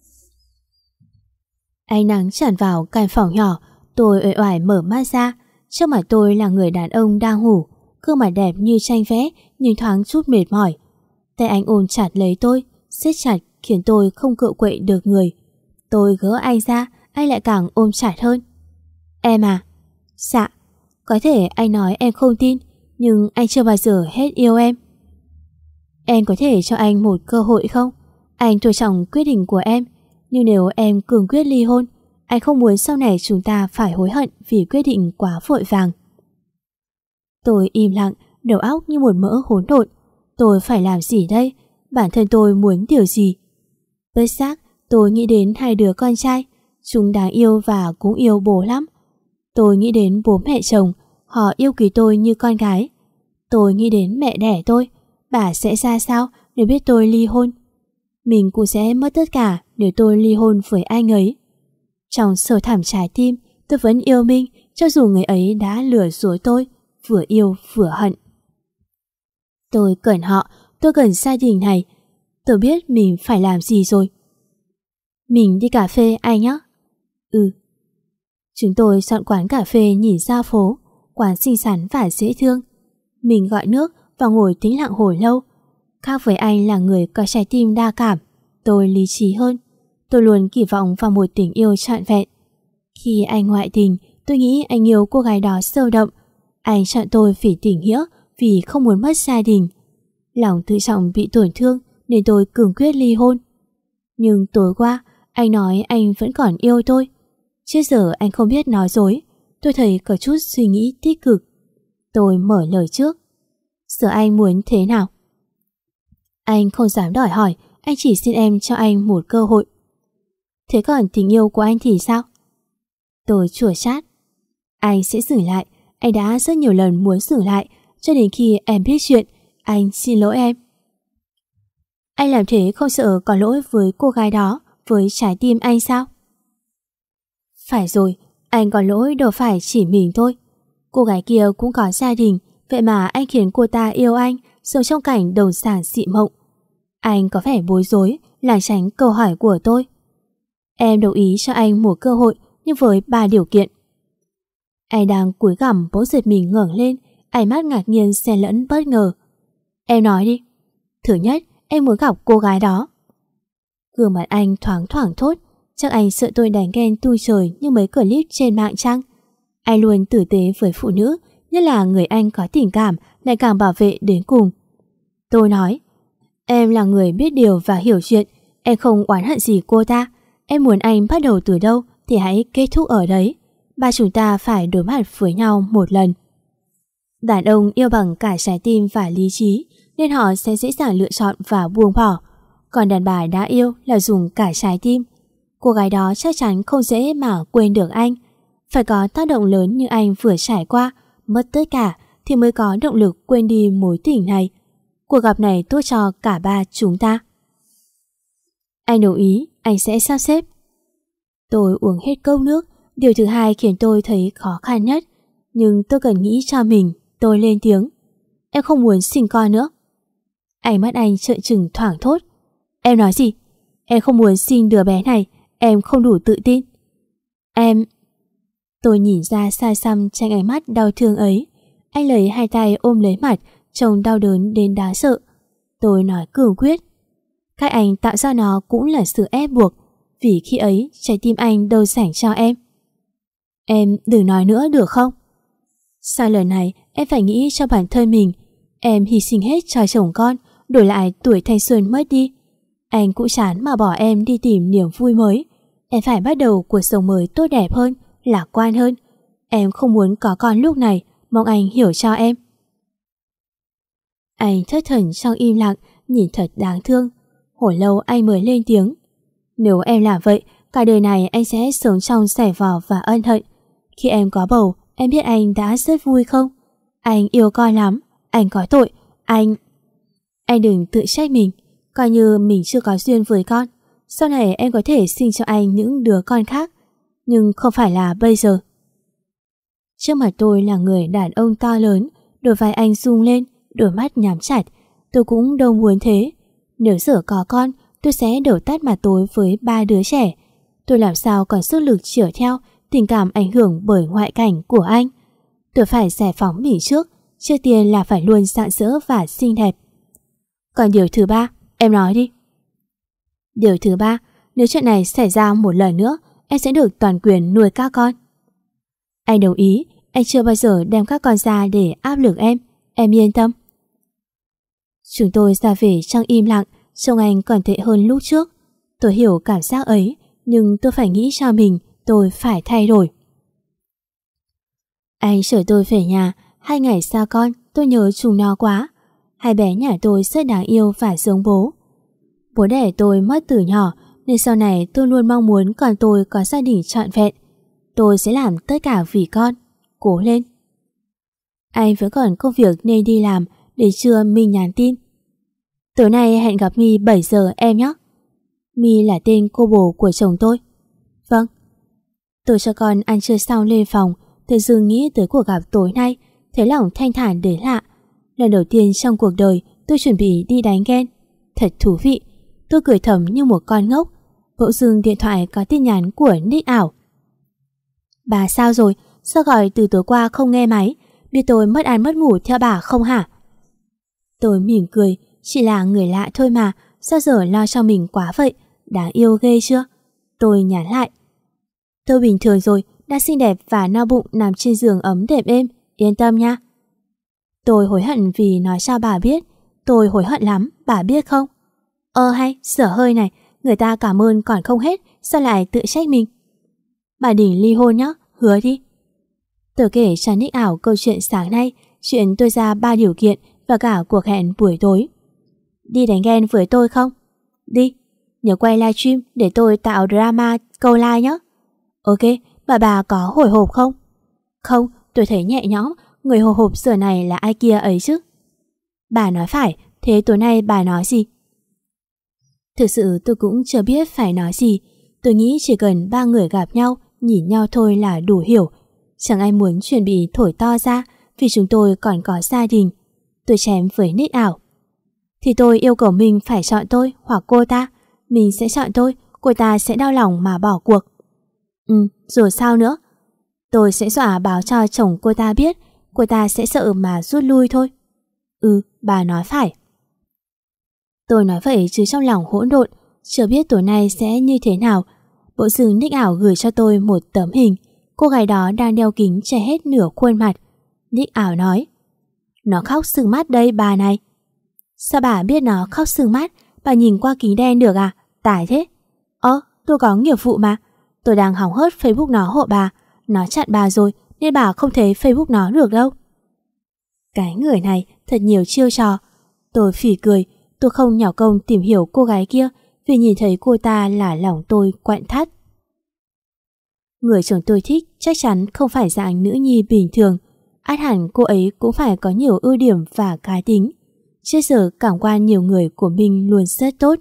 [SPEAKER 2] Ánh nắng tràn vào căn phòng nhỏ, tôi uể oải mở mắt ra. Trước mặt tôi là người đàn ông đang ngủ, gương mặt đẹp như tranh vẽ nhưng thoáng chút mệt mỏi. Tay anh ôm chặt lấy tôi, siết chặt khiến tôi không cựa quậy được người. Tôi gỡ anh ra, anh lại càng ôm chặt hơn. Em à? Dạ. Có thể anh nói em không tin, nhưng anh chưa bao giờ hết yêu em. Em có thể cho anh một cơ hội không? Anh tôn trọng quyết định của em, nhưng nếu em cương quyết ly hôn, anh không muốn sau này chúng ta phải hối hận vì quyết định quá vội vàng. Tôi im lặng, đầu óc như một mỡ hỗn độn. Tôi phải làm gì đây? Bản thân tôi muốn điều gì? Bất giác, tôi nghĩ đến 2 đứa con trai. Chúng đáng yêu và cũng yêu bố lắm. Tôi nghĩ đến bố mẹ chồng, họ yêu quý tôi như con gái. Tôi nghĩ đến mẹ đẻ tôi, bà sẽ ra sao nếu biết tôi ly hôn? Mình cũng sẽ mất tất cả nếu tôi ly hôn với anh ấy. Trong sâu thẳm trái tim, tôi vẫn yêu Minh, cho dù người ấy đã lừa dối tôi, vừa yêu vừa hận. Tôi cẩn họ, tôi cần gia đình này. Tôi biết mình phải làm gì rồi. Mình đi cà phê anh nhé. Ừ. Chúng tôi chọn quán cà phê nhìn ra phố, quán xinh xắn và dễ thương. Mình gọi nước và ngồi tĩnh lặng hồi lâu. Khác với anh là người có trái tim đa cảm, tôi lý trí hơn. Tôi luôn kỳ vọng vào một tình yêu trọn vẹn. Khi anh ngoại tình, tôi nghĩ anh yêu cô gái đó sâu đậm. Anh chọn tôi vì tình nghĩa, vì không muốn mất gia đình. Lòng tự trọng bị tổn thương nên tôi cương quyết ly hôn. Nhưng tối qua, anh nói anh vẫn còn yêu tôi. Trước giờ anh không biết nói dối. Tôi thấy có chút suy nghĩ tích cực. Tôi mở lời trước. Giờ anh muốn thế nào? Anh không dám đòi hỏi, anh chỉ xin em cho anh một cơ hội. Thế còn tình yêu của anh thì sao? Tôi chua chát. Anh sẽ dừng lại. Anh đã rất nhiều lần muốn dừng lại, cho đến khi em biết chuyện. Anh xin lỗi em. Anh làm thế không sợ có lỗi với cô gái đó, với trái tim anh sao? Phải rồi, anh có lỗi đâu phải chỉ mình thôi. Cô gái kia cũng có gia đình, vậy mà anh khiến cô ta yêu anh, sống trong cảnh đồng sàng dị mộng. Anh có vẻ bối rối, lảng tránh câu hỏi của tôi. Em đồng ý cho anh một cơ hội, nhưng với 3 điều kiện. Anh đang cúi gằm bỗng giật mình ngẩng lên, ánh mắt ngạc nhiên xen lẫn bất ngờ. Em nói đi. Thứ nhất, em muốn gặp cô gái đó. Gương mặt anh thoáng thoảng thốt. Chắc anh sợ tôi đánh ghen tui trời như mấy clip trên mạng chăng? Anh luôn tử tế với phụ nữ, nhất là người anh có tình cảm, lại càng bảo vệ đến cùng. Tôi nói, em là người biết điều và hiểu chuyện, em không oán hận gì cô ta. Em muốn anh bắt đầu từ đâu thì hãy kết thúc ở đấy. Ba chúng ta phải đối mặt với nhau một lần. Đàn ông yêu bằng cả trái tim và lý trí, nên họ sẽ dễ dàng lựa chọn và buông bỏ. Còn đàn bà đã yêu là dùng cả trái tim. Cô gái đó chắc chắn không dễ mà quên được anh. Phải có tác động lớn như anh vừa trải qua, mất tất cả thì mới có động lực quên đi mối tình này. Cuộc gặp này tốt cho cả ba chúng ta. Anh đồng ý, anh sẽ sắp xếp. Tôi uống hết cốc nước. Điều thứ hai khiến tôi thấy khó khăn nhất. Nhưng tôi cần nghĩ cho mình. Tôi lên tiếng. Em không muốn sinh con nữa. Ánh mắt anh trợn trừng thoảng thốt. Em nói gì? Em không muốn sinh đứa bé này. Em không đủ tự tin. Em... Tôi nhìn ra xa xăm tranh ánh mắt đau thương ấy. Anh lấy hai tay ôm lấy mặt, trông đau đớn đến đáng sợ. Tôi nói cương quyết. Cách anh tạo ra nó cũng là sự ép buộc, vì khi ấy trái tim anh đâu dành cho em. Em đừng nói nữa được không? Sau lần này em phải nghĩ cho bản thân mình. Em hy sinh hết cho chồng con, đổi lại tuổi thanh xuân mất đi. Anh cũng chán mà bỏ em đi tìm niềm vui mới. Em phải bắt đầu cuộc sống mới tốt đẹp hơn, lạc quan hơn. Em không muốn có con lúc này, mong anh hiểu cho em. Anh thất thần trong im lặng, nhìn thật đáng thương. Hồi lâu anh mới lên tiếng. Nếu em làm vậy, cả đời này anh sẽ sống trong sẻ vò và ân hận. Khi em có bầu, em biết anh đã rất vui không? Anh yêu con lắm, anh có tội, anh đừng tự trách mình, coi như mình chưa có duyên với con. Sau này em có thể sinh cho anh những đứa con khác, nhưng không phải là bây giờ. Trước mặt tôi là người đàn ông to lớn, đôi vai anh rung lên, đôi mắt nhắm chặt. Tôi cũng đâu muốn thế. Nếu giờ có con, tôi sẽ đổ tắt mặt tối với 3 đứa trẻ. Tôi làm sao còn sức lực chữa theo tình cảm ảnh hưởng bởi ngoại cảnh của anh. Tôi phải giải phóng mình trước tiên là phải luôn rạng rỡ và xinh đẹp. Còn điều thứ 3, em nói đi. Điều thứ 3, nếu chuyện này xảy ra một lần nữa, em sẽ được toàn quyền nuôi các con. Anh đồng ý, anh chưa bao giờ đem các con ra để áp lực em yên tâm. Chúng tôi ra về trong im lặng, trông anh còn tệ hơn lúc trước. Tôi hiểu cảm giác ấy, nhưng tôi phải nghĩ cho mình, tôi phải thay đổi. Anh chở tôi về nhà, 2 ngày xa con, tôi nhớ chúng nó quá. Hai bé nhà tôi rất đáng yêu và giống bố. Bố đẻ tôi mất từ nhỏ, nên sau này tôi luôn mong muốn con tôi có gia đình trọn vẹn. Tôi sẽ làm tất cả vì con. Cố lên. Anh vẫn còn công việc nên đi làm. Đến trưa My nhắn tin. Tối nay hẹn gặp My 7 giờ em nhé. My là tên cô bồ của chồng tôi. Vâng. Tôi cho con ăn trưa xong lên phòng, tự dưng nghĩ tới cuộc gặp tối nay, thấy lòng thanh thản đến lạ. Lần đầu tiên trong cuộc đời tôi chuẩn bị đi đánh ghen. Thật thú vị. Tôi cười thầm như một con ngốc. Bỗng dưng điện thoại có tin nhắn của nick ảo. Bà sao rồi? Sao gọi từ tối qua không nghe máy? Biết tôi mất ăn mất ngủ theo bà không hả? Tôi mỉm cười. Chỉ là người lạ thôi mà. Sao giờ lo cho mình quá vậy? Đáng yêu ghê chưa? Tôi nhắn lại. Tôi bình thường rồi, đã xinh đẹp và no bụng nằm trên giường ấm đệm êm. Yên tâm nha. Tôi hối hận vì nói cho bà biết. Tôi hối hận lắm, bà biết không? Hay, dở hơi này. Người ta cảm ơn còn không hết, sao lại tự trách mình? Bà đỉnh ly hôn nhá, hứa đi. Tôi kể cho nick ảo câu chuyện sáng nay, chuyện tôi ra 3 điều kiện và cả cuộc hẹn buổi tối. Đi đánh ghen với tôi không? Đi. Nhớ quay livestream để tôi tạo drama câu like nhé. Ok, mà bà có hồi hộp không? Không, tôi thấy nhẹ nhõm, người hồi hộp giờ này là ai kia ấy chứ. Bà nói phải, thế tối nay bà nói gì? Thực sự tôi cũng chưa biết phải nói gì. Tôi nghĩ chỉ cần 3 người gặp nhau, nhìn nhau thôi là đủ hiểu. Chẳng ai muốn chuyện bị thổi to ra vì chúng tôi còn có gia đình. Tôi chém với nick ảo. Thì tôi yêu cầu mình phải chọn tôi hoặc cô ta. Mình sẽ chọn tôi, cô ta sẽ đau lòng mà bỏ cuộc. Rồi sao nữa? Tôi sẽ dọa báo cho chồng cô ta biết, cô ta sẽ sợ mà rút lui thôi. Bà nói phải. Tôi nói vậy chứ trong lòng hỗn độn, chưa biết tối nay sẽ như thế nào. Bỗng dưng nick ảo gửi cho tôi một tấm hình. Cô gái đó đang đeo kính che hết nửa khuôn mặt. Nick ảo nói: Nó khóc sưng mắt đây bà này. Sao bà biết nó khóc sưng mắt? Bà nhìn qua kính đen được à? Tải thế. Tôi có nghiệp vụ mà. Tôi đang hỏng hớt Facebook nó hộ bà. Nó chặn bà rồi nên bà không thấy Facebook nó được đâu. Cái người này thật nhiều chiêu trò. Tôi phỉ cười. Tôi không nhỏ công tìm hiểu cô gái kia vì nhìn thấy cô ta là lòng tôi quặn thắt. Người chồng tôi thích chắc chắn không phải dạng nữ nhi bình thường. Ắt hẳn cô ấy cũng phải có nhiều ưu điểm và cá tính. Trước giờ cảm quan nhiều người của mình luôn rất tốt.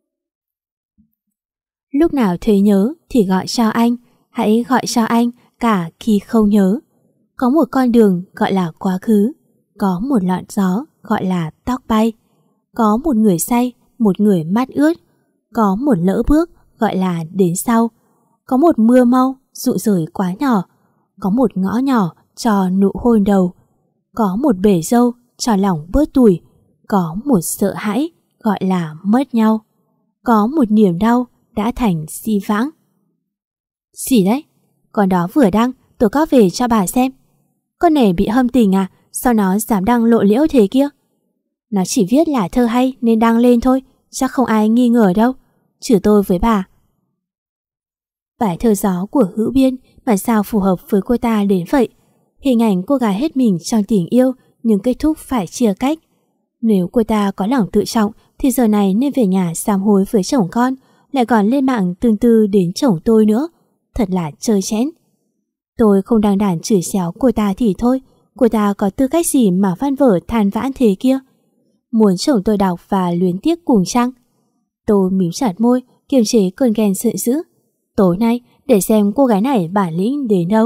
[SPEAKER 2] Lúc nào thấy nhớ thì gọi cho anh. Hãy gọi cho anh cả khi không nhớ. Có một con đường gọi là quá khứ. Có một lọn gió gọi là tóc bay. Có một người say, một người mắt ướt. Có một lỡ bước gọi là đến sau. Có một mưa mau dụ dời quá nhỏ. Có một ngõ nhỏ cho nụ hôn đầu. Có một bể dâu cho lòng bớt tủi. Có một sợ hãi gọi là mất nhau. Có một niềm đau đã thành di vãng. Gì đấy? Con đó vừa đăng, tôi có về cho bà xem. Con này bị hâm tình à? Sao nó dám đăng lộ liễu thế kia? Nó chỉ viết là thơ hay nên đăng lên thôi, chắc không ai nghi ngờ đâu, trừ tôi với bà. Bài thơ gió của Hữu Biên mà sao phù hợp với cô ta đến vậy. Hình ảnh cô gái hết mình trong tình yêu nhưng kết thúc phải chia cách. Nếu cô ta có lòng tự trọng thì giờ này nên về nhà sám hối với chồng con, lại còn lên mạng tương tư đến chồng tôi nữa. Thật là trơ chẽn. Tôi không đăng đàn chửi xéo cô ta thì thôi, cô ta có tư cách gì mà văn vở than vãn thế kia? Muốn chồng tôi đọc và luyến tiếc cùng chăng? Tôi mím chặt môi, kiềm chế cơn ghen giận dữ. Tối nay để xem cô gái này bản lĩnh đến đâu.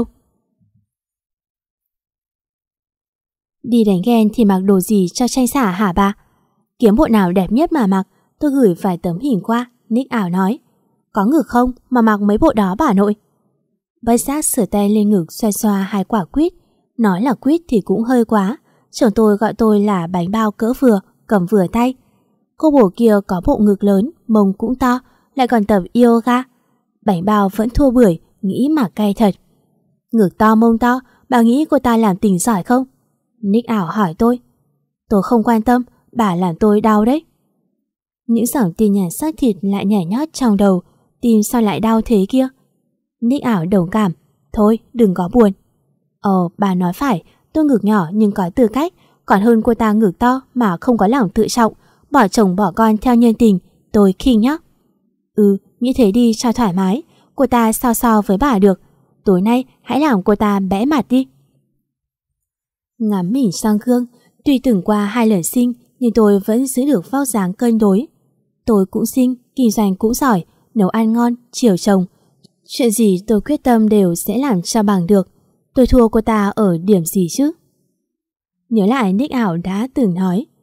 [SPEAKER 2] Đi đánh ghen thì mặc đồ gì cho tranh xả hả bà? Kiếm bộ nào đẹp nhất mà mặc. Tôi gửi vài tấm hình qua. Nick ảo nói: Có ngực không mà mặc mấy bộ đó bà nội? Bất giác sửa tay lên ngực xoa xoa 2 quả quýt. Nói là quýt thì cũng hơi quá. Chồng tôi gọi tôi là bánh bao cỡ vừa, cầm vừa tay. Cô bồ kia có bộ ngực lớn, mông cũng to, lại còn tập yoga. Bánh bao vẫn thua bưởi, nghĩ mà cay thật. Ngực to mông to, bà nghĩ cô ta làm tình giỏi không? Nick ảo hỏi tôi. Tôi không quan tâm, bà làm tôi đau đấy. Những dòng tin nhắn xác thịt lại nhảy nhót trong đầu. Tim sao lại đau thế kia? Nick ảo đồng cảm. Thôi đừng có buồn. Bà nói phải, tôi ngực nhỏ nhưng có tư cách, còn hơn cô ta ngực to mà không có lòng tự trọng, bỏ chồng bỏ con theo nhân tình. Tôi khinh nhá. Nghĩ thế đi cho thoải mái. Cô ta sao so với bà được. Tối nay hãy làm cô ta bẽ mặt đi. Ngắm mình sang gương, tuy từng qua 2 lần sinh nhưng tôi vẫn giữ được vóc dáng cân đối. Tôi cũng xinh, kinh doanh cũng giỏi, nấu ăn ngon, chiều chồng. Chuyện gì tôi quyết tâm đều sẽ làm cho bằng được. Tôi thua cô ta ở điểm gì chứ? Nhớ lại Nick ảo đã từng nói: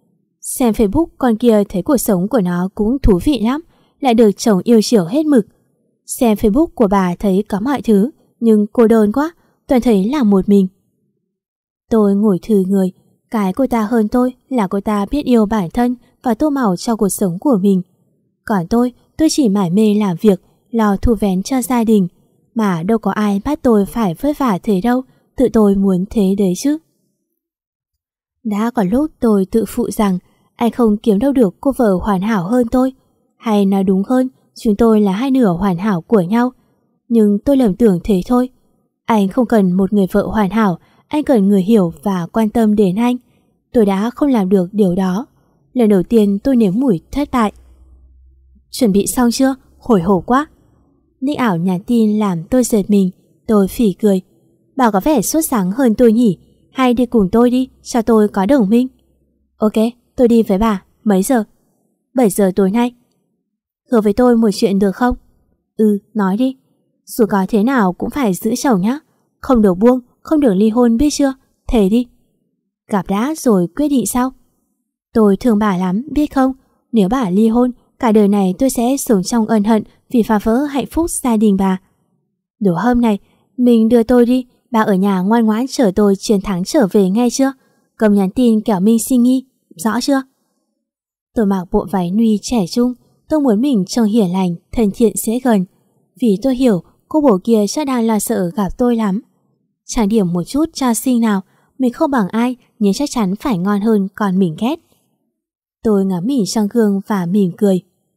[SPEAKER 2] Xem Facebook con kia thấy cuộc sống của nó cũng thú vị lắm, lại được chồng yêu chiều hết mực. Xem Facebook của bà thấy có mọi thứ, nhưng cô đơn quá, toàn thấy là một mình. Tôi ngồi thử người, cái cô ta hơn tôi là cô ta biết yêu bản thân và tô màu cho cuộc sống của mình. Còn tôi chỉ mải mê làm việc, lo thu vén cho gia đình, mà đâu có ai bắt tôi phải vất vả thế đâu, tự tôi muốn thế đấy chứ. Đã có lúc tôi tự phụ rằng anh không kiếm đâu được cô vợ hoàn hảo hơn tôi, hay nói đúng hơn, chúng tôi là hai nửa hoàn hảo của nhau. Nhưng tôi lầm tưởng thế thôi. Anh không cần một người vợ hoàn hảo, anh cần người hiểu và quan tâm đến anh. Tôi đã không làm được điều đó. Lần đầu tiên tôi nếm mùi thất bại. Chuẩn bị xong chưa? Hồi hộp quá. Nick ảo nhắn tin làm tôi giật mình. Tôi phỉ cười. Bà có vẻ sốt sắng hơn tôi nhỉ? Hay đi cùng tôi đi, cho tôi có đồng minh. Ok, tôi đi với bà. Mấy giờ? 7 giờ tối nay. Hứa với tôi một chuyện được không? Nói đi. Dù có thế nào cũng phải giữ chồng nhá. Không được buông, không được ly hôn biết chưa? Thề đi. Gặp đã rồi quyết định sau. Tôi thương bà lắm, biết không? Nếu bà ly hôn, cả đời này tôi sẽ sống trong ân hận vì phá vỡ hạnh phúc gia đình bà. Đủ hôm này, mình đưa tôi đi. Bà ở nhà ngoan ngoãn chờ tôi chiến thắng trở về nghe chưa? Cầm nhắn tin kẻo Minh sinh nghi, rõ chưa? Tôi mặc bộ váy nude trẻ trung. Tôi muốn mình trông hiền lành, thân thiện dễ gần. Vì tôi hiểu cô bố kia chắc đang lo sợ gặp tôi lắm. Trang điểm một chút cho xinh nào. Mình không bằng ai, nhưng chắc chắn phải ngon hơn còn mình ghét. Tôi ngắm mình trong gương và mỉm cười.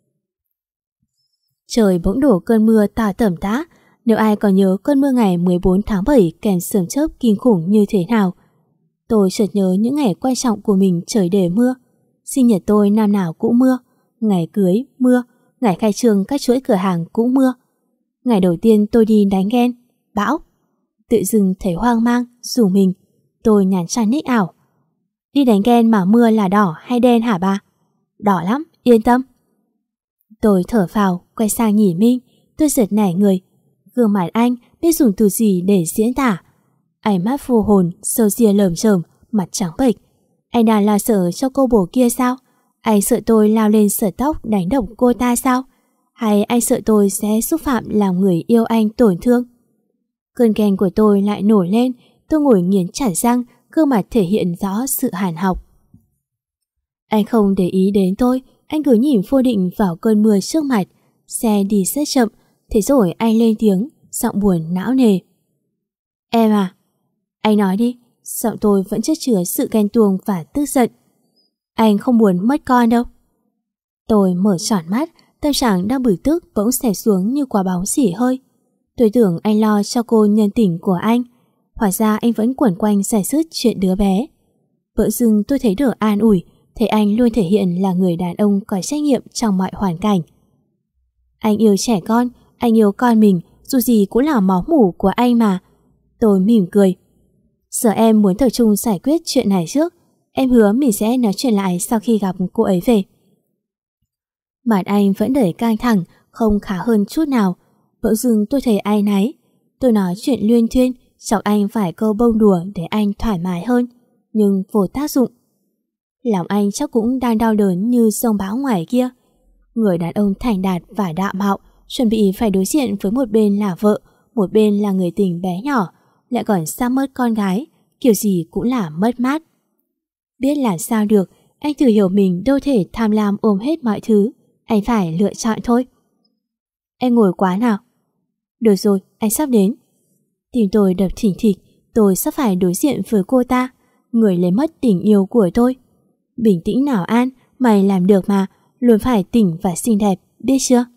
[SPEAKER 2] Trời bỗng đổ cơn mưa tả tẩm tã. Nếu ai còn nhớ cơn mưa ngày 14 tháng 7 kèm sớm chớp kinh khủng như thế nào. Tôi chợt nhớ những ngày quan trọng của mình trời để mưa. Sinh nhật tôi năm nào cũng mưa. Ngày cưới mưa. Ngày khai trương các chuỗi cửa hàng cũng mưa. Ngày đầu tiên tôi đi đánh ghen, bão. Tự dưng thấy hoang mang, rủ mình. Tôi nhắn cho nick ảo. Đi đánh ghen mà mưa là đỏ hay đen hả bà? Đỏ lắm, yên tâm. Tôi thở phào, quay sang nhìn Minh. Tôi giật nảy người. Gương mặt anh biết dùng từ gì để diễn tả. Ánh mắt vô hồn, sâu ria lởm chởm, mặt trắng bệch. Anh đang lo sợ cho cô bồ kia sao? Anh sợ tôi lao lên sờ tóc đánh đập cô ta sao? Hay anh sợ tôi sẽ xúc phạm làm người yêu anh tổn thương? Cơn ghen của tôi lại nổi lên. Tôi ngồi nghiến chặt răng, gương mặt thể hiện rõ sự hàn học. Anh không để ý đến tôi. Anh cứ nhìn vô định vào cơn mưa trước mặt. Xe đi rất chậm. Thế rồi anh lên tiếng, giọng buồn não nề. Em à? Anh nói đi. Giọng tôi vẫn chất chứa sự ghen tuông và tức giận. Anh không muốn mất con đâu. Tôi mở tròn mắt. Tâm trạng đang bực tức bỗng xẹp xuống như quả bóng xỉ hơi. Tôi tưởng anh lo cho cô nhân tình của anh. Hóa ra anh vẫn quẩn quanh giải dứt chuyện đứa bé. Bỗng dưng tôi thấy được an ủi. Thấy anh luôn thể hiện là người đàn ông có trách nhiệm trong mọi hoàn cảnh. Anh yêu trẻ con. Anh yêu con mình. Dù gì cũng là máu mủ của anh mà. Tôi mỉm cười. Giờ em muốn tập trung giải quyết chuyện này trước. Em hứa mình sẽ nói chuyện lại sau khi gặp cô ấy về. Mặt anh vẫn đầy căng thẳng, không khá hơn chút nào. Bỗng dưng tôi thấy áy náy. Tôi nói chuyện luyên thuyên, chọc anh vài câu bông đùa để anh thoải mái hơn, nhưng vô tác dụng. Lòng anh chắc cũng đang đau đớn như giông bão ngoài kia. Người đàn ông thành đạt và đạm bạo, chuẩn bị phải đối diện với một bên là vợ, một bên là người tình bé nhỏ, lại còn xa mất con gái, kiểu gì cũng là mất mát. Biết làm sao được, anh thử hiểu mình đâu thể tham lam ôm hết mọi thứ. Anh phải lựa chọn thôi. Em ngồi quán nào? Được rồi, anh sắp đến. Tim tôi đập thình thịch. Tôi sắp phải đối diện với cô ta, người lấy mất tình yêu của tôi. Bình tĩnh nào An, mày làm được mà. Luôn phải tỉnh và xinh đẹp, biết chưa?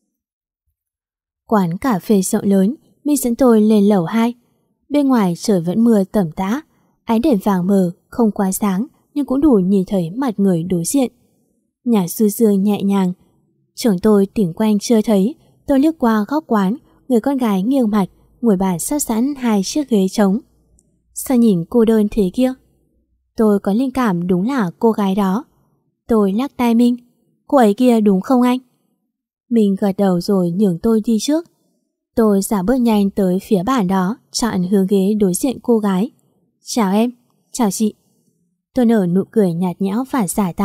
[SPEAKER 2] Quán cà phê rộng lớn. Minh dẫn tôi lên lầu 2. Bên ngoài trời vẫn mưa tầm tã. Ánh đèn vàng mờ, không quá sáng, nhưng cũng đủ nhìn thấy mặt người đối diện. Nhạc du dương nhẹ nhàng. Chồng tôi tỉnh quanh chưa thấy. Tôi liếc qua góc quán. Người con gái nghiêng mặt, ngồi bàn sắp sẵn 2 chiếc ghế trống. Sao nhìn cô đơn thế kia? Tôi có linh cảm đúng là cô gái đó. Tôi lắc tai Minh. Cô ấy kia đúng không anh? Mình gật đầu rồi nhường tôi đi trước. Tôi giả bước nhanh tới phía bàn đó, chọn hướng ghế đối diện cô gái. Chào em. Chào chị. Tôi nở nụ cười nhạt nhẽo và giả tạo,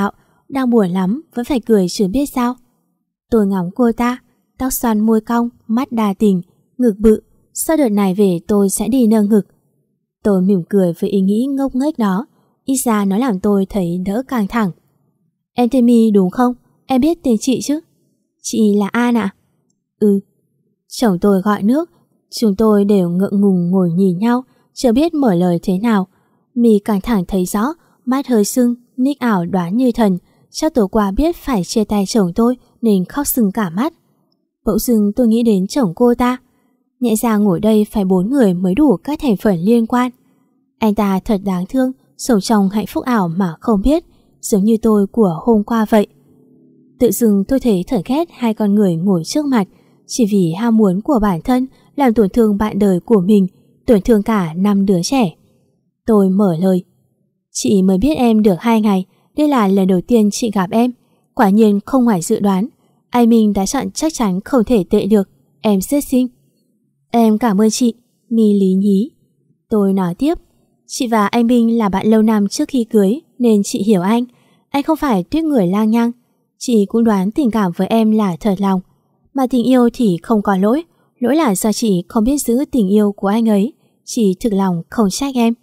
[SPEAKER 2] đang buồn lắm vẫn phải cười chứ biết sao. Tôi ngắm cô ta, tóc xoăn môi cong, mắt đa tình, ngực bự. Sau đợt này về tôi sẽ đi nâng ngực. Tôi mỉm cười với ý nghĩ ngốc nghếch đó. Ít ra nó làm tôi thấy đỡ căng thẳng. Em tên My đúng không? Em biết tên chị chứ? Chị là An ạ? Ừ. Chồng tôi gọi nước. Chúng tôi đều ngượng ngùng ngồi nhìn nhau, chưa biết mở lời thế nào. My căng thẳng thấy rõ, mắt hơi sưng, ních ảo đoán như thần. Chắc tối qua biết phải chia tay chồng tôi nên khóc sưng cả mắt. Bỗng dưng tôi nghĩ đến chồng cô ta. Nhẹ ra ngồi đây phải 4 người mới đủ các thành phần liên quan. Anh ta thật đáng thương, sống trong hạnh phúc ảo mà không biết, giống như tôi của hôm qua vậy. Tự dưng tôi thấy thật ghét hai con người ngồi trước mặt, chỉ vì ham muốn của bản thân làm tổn thương bạn đời của mình, tổn thương cả 5 đứa trẻ. Tôi mở lời. Chị mới biết em được 2 ngày, đây là lần đầu tiên chị gặp em. Quả nhiên không ngoài dự đoán, anh Minh đã chọn chắc chắn không thể tệ được. Em rất xinh. Em cảm ơn chị. My lý nhí. Tôi nói tiếp. Chị và anh Minh là bạn lâu năm trước khi cưới nên chị hiểu anh. Anh không phải tuyết người lang nhăng. Chị cũng đoán tình cảm với em là thật lòng. Mà tình yêu thì không có lỗi. Lỗi là do chị không biết giữ tình yêu của anh ấy. Chị thực lòng không trách em.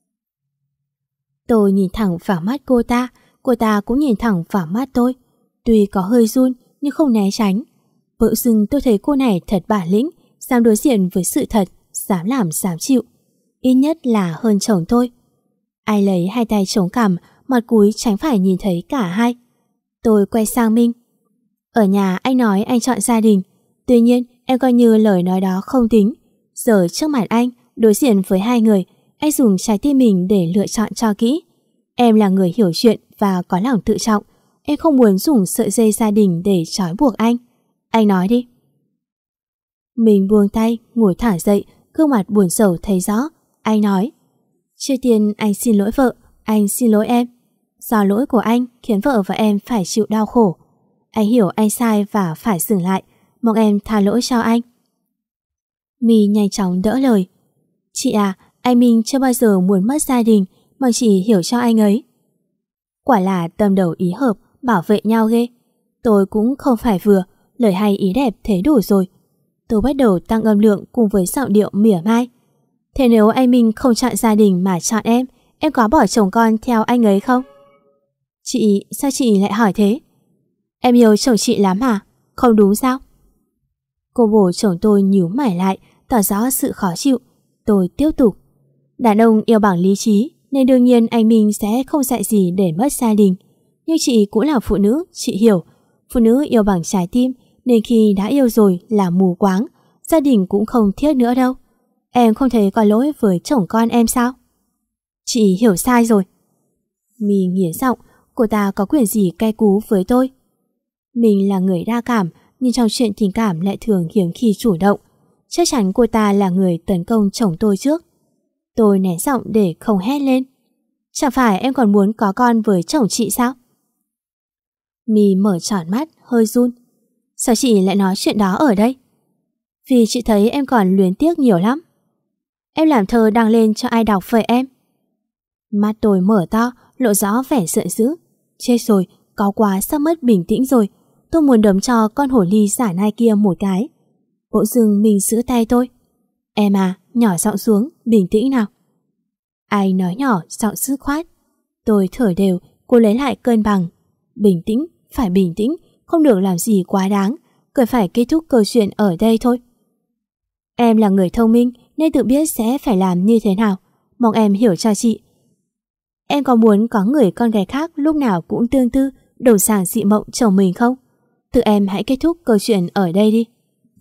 [SPEAKER 2] Tôi nhìn thẳng vào mắt cô ta cũng nhìn thẳng vào mắt tôi. Tuy có hơi run nhưng không né tránh. Bỗng dưng tôi thấy cô này thật bản lĩnh, dám đối diện với sự thật, dám làm dám chịu. Ít nhất là hơn chồng tôi. Ai lấy hai tay chống cằm, mặt cúi tránh phải nhìn thấy cả hai. Tôi quay sang Minh. Ở nhà anh nói anh chọn gia đình. Tuy nhiên em coi như lời nói đó không tính. Giờ trước mặt anh, đối diện với hai người, anh dùng trái tim mình để lựa chọn cho kỹ. Em là người hiểu chuyện và có lòng tự trọng. Em không muốn dùng sợi dây gia đình để trói buộc anh. Anh nói đi. Mình buông tay, ngồi thả dậy, gương mặt buồn rầu thấy rõ. Anh nói. Trước tiên anh xin lỗi vợ, anh xin lỗi em. Do lỗi của anh khiến vợ và em phải chịu đau khổ. Anh hiểu anh sai và phải dừng lại. Mong em tha lỗi cho anh. My nhanh chóng đỡ lời. Chị à, anh Minh chưa bao giờ muốn mất gia đình, mong chị hiểu cho anh ấy. Quả là tâm đầu ý hợp, bảo vệ nhau ghê. Tôi cũng không phải vừa, lời hay ý đẹp thế đủ rồi. Tôi bắt đầu tăng âm lượng cùng với giọng điệu mỉa mai. Thế nếu anh Minh không chọn gia đình mà chọn em có bỏ chồng con theo anh ấy không? Chị, sao chị lại hỏi thế? Em yêu chồng chị lắm à? Không đúng sao? Cô bồ chồng tôi nhíu mày lại, tỏ rõ sự khó chịu. Tôi tiếp tục. Đàn ông yêu bằng lý trí, nên đương nhiên anh Minh sẽ không dạy gì để mất gia đình. Nhưng chị cũng là phụ nữ, chị hiểu. Phụ nữ yêu bằng trái tim, nên khi đã yêu rồi là mù quáng, gia đình cũng không thiết nữa đâu. Em không thấy có lỗi với chồng con em sao? Chị hiểu sai rồi. My nghiến giọng, cô ta có quyền gì cay cú với tôi? Mình là người đa cảm, nhưng trong chuyện tình cảm lại thường hiếm khi chủ động. Chắc chắn cô ta là người tấn công chồng tôi trước. Tôi nén giọng để không hét lên. Chẳng phải em còn muốn có con với chồng chị sao? My mở tròn mắt, hơi run. Sao chị lại nói chuyện đó ở đây? Vì chị thấy em còn luyến tiếc nhiều lắm. Em làm thơ đăng lên cho ai đọc vậy em? Mắt tôi mở to, lộ rõ vẻ giận dữ. Chết rồi, có quá sắp mất bình tĩnh rồi. Tôi muốn đấm cho con hổ ly giả nai kia một cái. Bỗng dưng mình giữ tay tôi. Em à, nhỏ giọng xuống, bình tĩnh nào. Ai nói nhỏ, giọng dứt khoát. Tôi thở đều, cô lấy lại cân bằng. Bình tĩnh, phải bình tĩnh, không được làm gì quá đáng. Cần phải kết thúc câu chuyện ở đây thôi. Em là người thông minh nên tự biết sẽ phải làm như thế nào. Mong em hiểu cho chị. Em có muốn có người con gái khác lúc nào cũng tương tư, đồng sàng dị mộng chồng mình không? Tự em hãy kết thúc câu chuyện ở đây đi.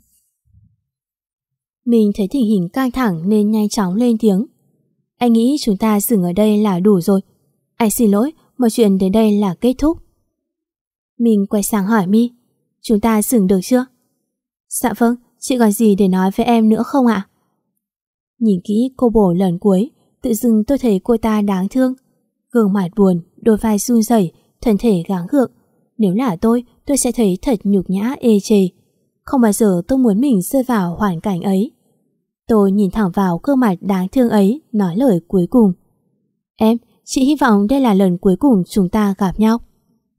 [SPEAKER 2] Mình thấy tình hình căng thẳng nên nhanh chóng lên tiếng. Anh nghĩ chúng ta dừng ở đây là đủ rồi. Anh xin lỗi, mọi chuyện đến đây là kết thúc. Mình quay sang hỏi My. Chúng ta dừng được chưa? Dạ vâng, chị còn gì để nói với em nữa không ạ? Nhìn kỹ cô bồ lần cuối, tự dưng tôi thấy cô ta đáng thương. Gương mặt buồn, đôi vai run rẩy, thân thể gắng gượng. Nếu là tôi sẽ thấy thật nhục nhã ê chề. Không bao giờ tôi muốn mình rơi vào hoàn cảnh ấy. Tôi nhìn thẳng vào gương mặt đáng thương ấy, nói lời cuối cùng. Em, chị hy vọng đây là lần cuối cùng chúng ta gặp nhau.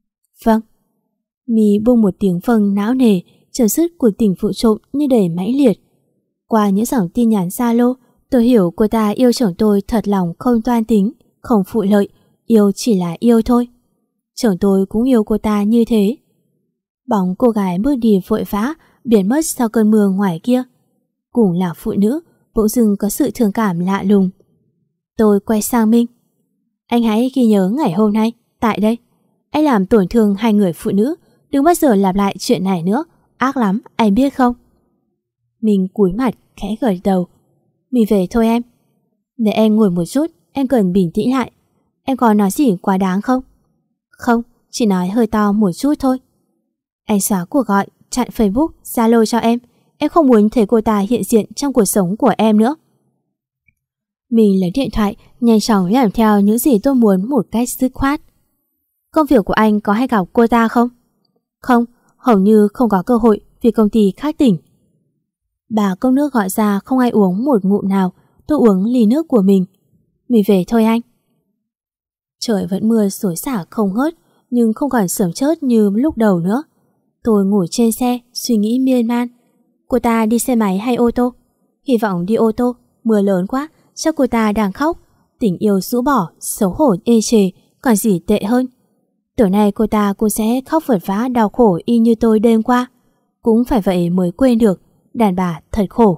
[SPEAKER 2] Vâng. My buông một tiếng vâng não nề, chấm dứt cuộc tình vụ trộm như đầy mãnh liệt. Qua những dòng tin nhắn Zalo, tôi hiểu cô ta yêu chồng tôi thật lòng không toan tính, không phụ lợi, yêu chỉ là yêu thôi. Chồng tôi cũng yêu cô ta như thế. Bóng cô gái bước đi vội vã, biến mất sau cơn mưa ngoài kia. Cùng là phụ nữ, bỗng dưng có sự thương cảm lạ lùng. Tôi quay sang Minh. Anh hãy ghi nhớ ngày hôm nay, tại đây. Anh làm tổn thương hai người phụ nữ, đừng bao giờ lặp lại chuyện này nữa, ác lắm, anh biết không? Mình cúi mặt, khẽ gật đầu. Mình về thôi em. Để em ngồi một chút, em cần bình tĩnh lại. Em có nói gì quá đáng không? Không, chỉ nói hơi to một chút thôi. Anh xóa cuộc gọi, chặn Facebook, Zalo cho em. Em không muốn thấy cô ta hiện diện trong cuộc sống của em nữa. Mình lấy điện thoại, nhanh chóng làm theo những gì tôi muốn một cách dứt khoát. Công việc của anh có hay gặp cô ta không? Không, hầu như không có cơ hội vì công ty khác tỉnh. Bà cốc nước gọi ra không ai uống một ngụm nào, tôi uống ly nước của mình. Mình về thôi anh. Trời vẫn mưa xối xả không ngớt, nhưng không còn sớm chớt như lúc đầu nữa. Tôi ngồi trên xe, suy nghĩ miên man. Cô ta đi xe máy hay ô tô? Hy vọng đi ô tô, mưa lớn quá, chắc cô ta đang khóc. Tình yêu rũ bỏ, xấu hổ ê chề, còn gì tệ hơn. Tối nay cô ta cũng sẽ khóc vật vã đau khổ y như tôi đêm qua. Cũng phải vậy mới quên được, đàn bà thật khổ.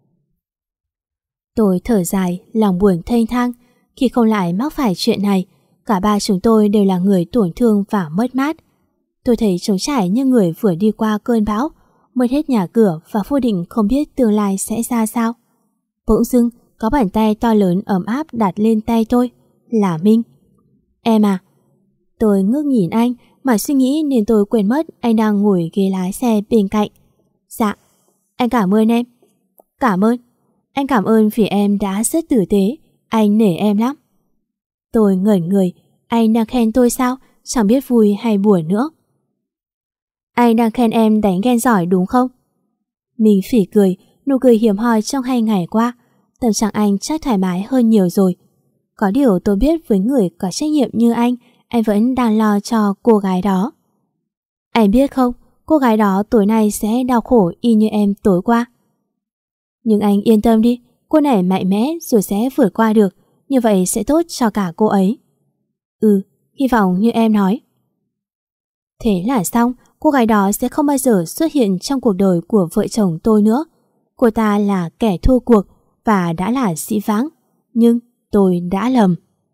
[SPEAKER 2] Tôi thở dài, lòng buồn thênh thang. Khi không lại mắc phải chuyện này, cả ba chúng tôi đều là người tổn thương và mất mát. Tôi thấy trống trải như người vừa đi qua cơn bão, mất hết nhà cửa và vô định không biết tương lai sẽ ra sao. Bỗng dưng có bàn tay to lớn ấm áp đặt lên tay tôi, là Minh. Em à. Tôi ngước nhìn anh mà suy nghĩ nên tôi quên mất anh đang ngồi ghế lái xe bên cạnh. Dạ, anh cảm ơn em. Cảm ơn. Anh cảm ơn vì em đã rất tử tế, anh nể em lắm. Tôi ngẩn người, anh đang khen tôi sao, chẳng biết vui hay buồn nữa. Anh đang khen em đánh ghen giỏi đúng không? Mình phỉ cười, nụ cười hiếm hoi trong 2 ngày qua. Tâm trạng anh chắc thoải mái hơn nhiều rồi. Có điều tôi biết với người có trách nhiệm như anh vẫn đang lo cho cô gái đó. Anh biết không, cô gái đó tối nay sẽ đau khổ y như em tối qua. Nhưng anh yên tâm đi, cô này mạnh mẽ rồi sẽ vượt qua được, như vậy sẽ tốt cho cả cô ấy. Hy vọng như em nói. Thế là xong, cô gái đó sẽ không bao giờ xuất hiện trong cuộc đời của vợ chồng tôi nữa. Cô ta là kẻ thua cuộc và đã là dĩ vãng, nhưng tôi đã lầm.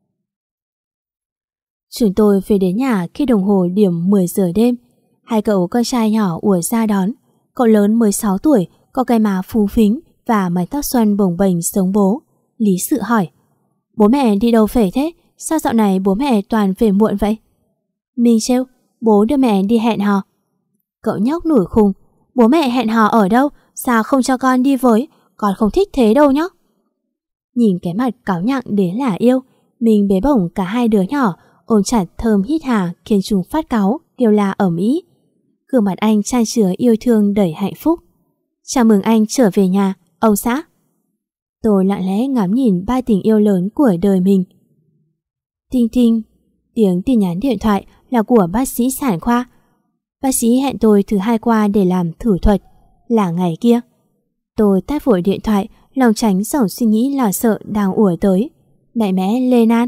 [SPEAKER 2] Chúng tôi về đến nhà khi đồng hồ điểm 10 giờ đêm. Hai cậu con trai nhỏ ùa ra đón. Cậu lớn mới 6 tuổi, có cái má phúng phính và mái tóc xoăn bồng bềnh giống bố. Lý Sự hỏi: Bố mẹ đi đâu về thế? Sao dạo này bố mẹ toàn về muộn vậy? Minh trêu: Bố đưa mẹ đi hẹn hò. Cậu nhóc nổi khùng: Bố mẹ hẹn hò ở đâu? Sao không cho con đi với? Con không thích thế đâu nhóc. Nhìn cái mặt cáu nhặng đến là yêu, mình bế bổng cả hai đứa nhỏ, ôm chặt thơm hít hà khiến chúng phát cáu, kêu la ầm ĩ. Gương mặt anh chan chứa yêu thương đầy hạnh phúc. Chào mừng anh trở về nhà, ông xã. Tôi lặng lẽ ngắm nhìn ba tình yêu lớn của đời mình. Tinh tinh, tiếng tin nhắn điện thoại là của bác sĩ sản khoa. Bác sĩ hẹn tôi thứ Hai qua để làm thử thuật, là ngày kia. Tôi tắt vội điện thoại, lòng tránh dòng suy nghĩ lo sợ đang ùa tới. Mẹ mẽ Lê Nan.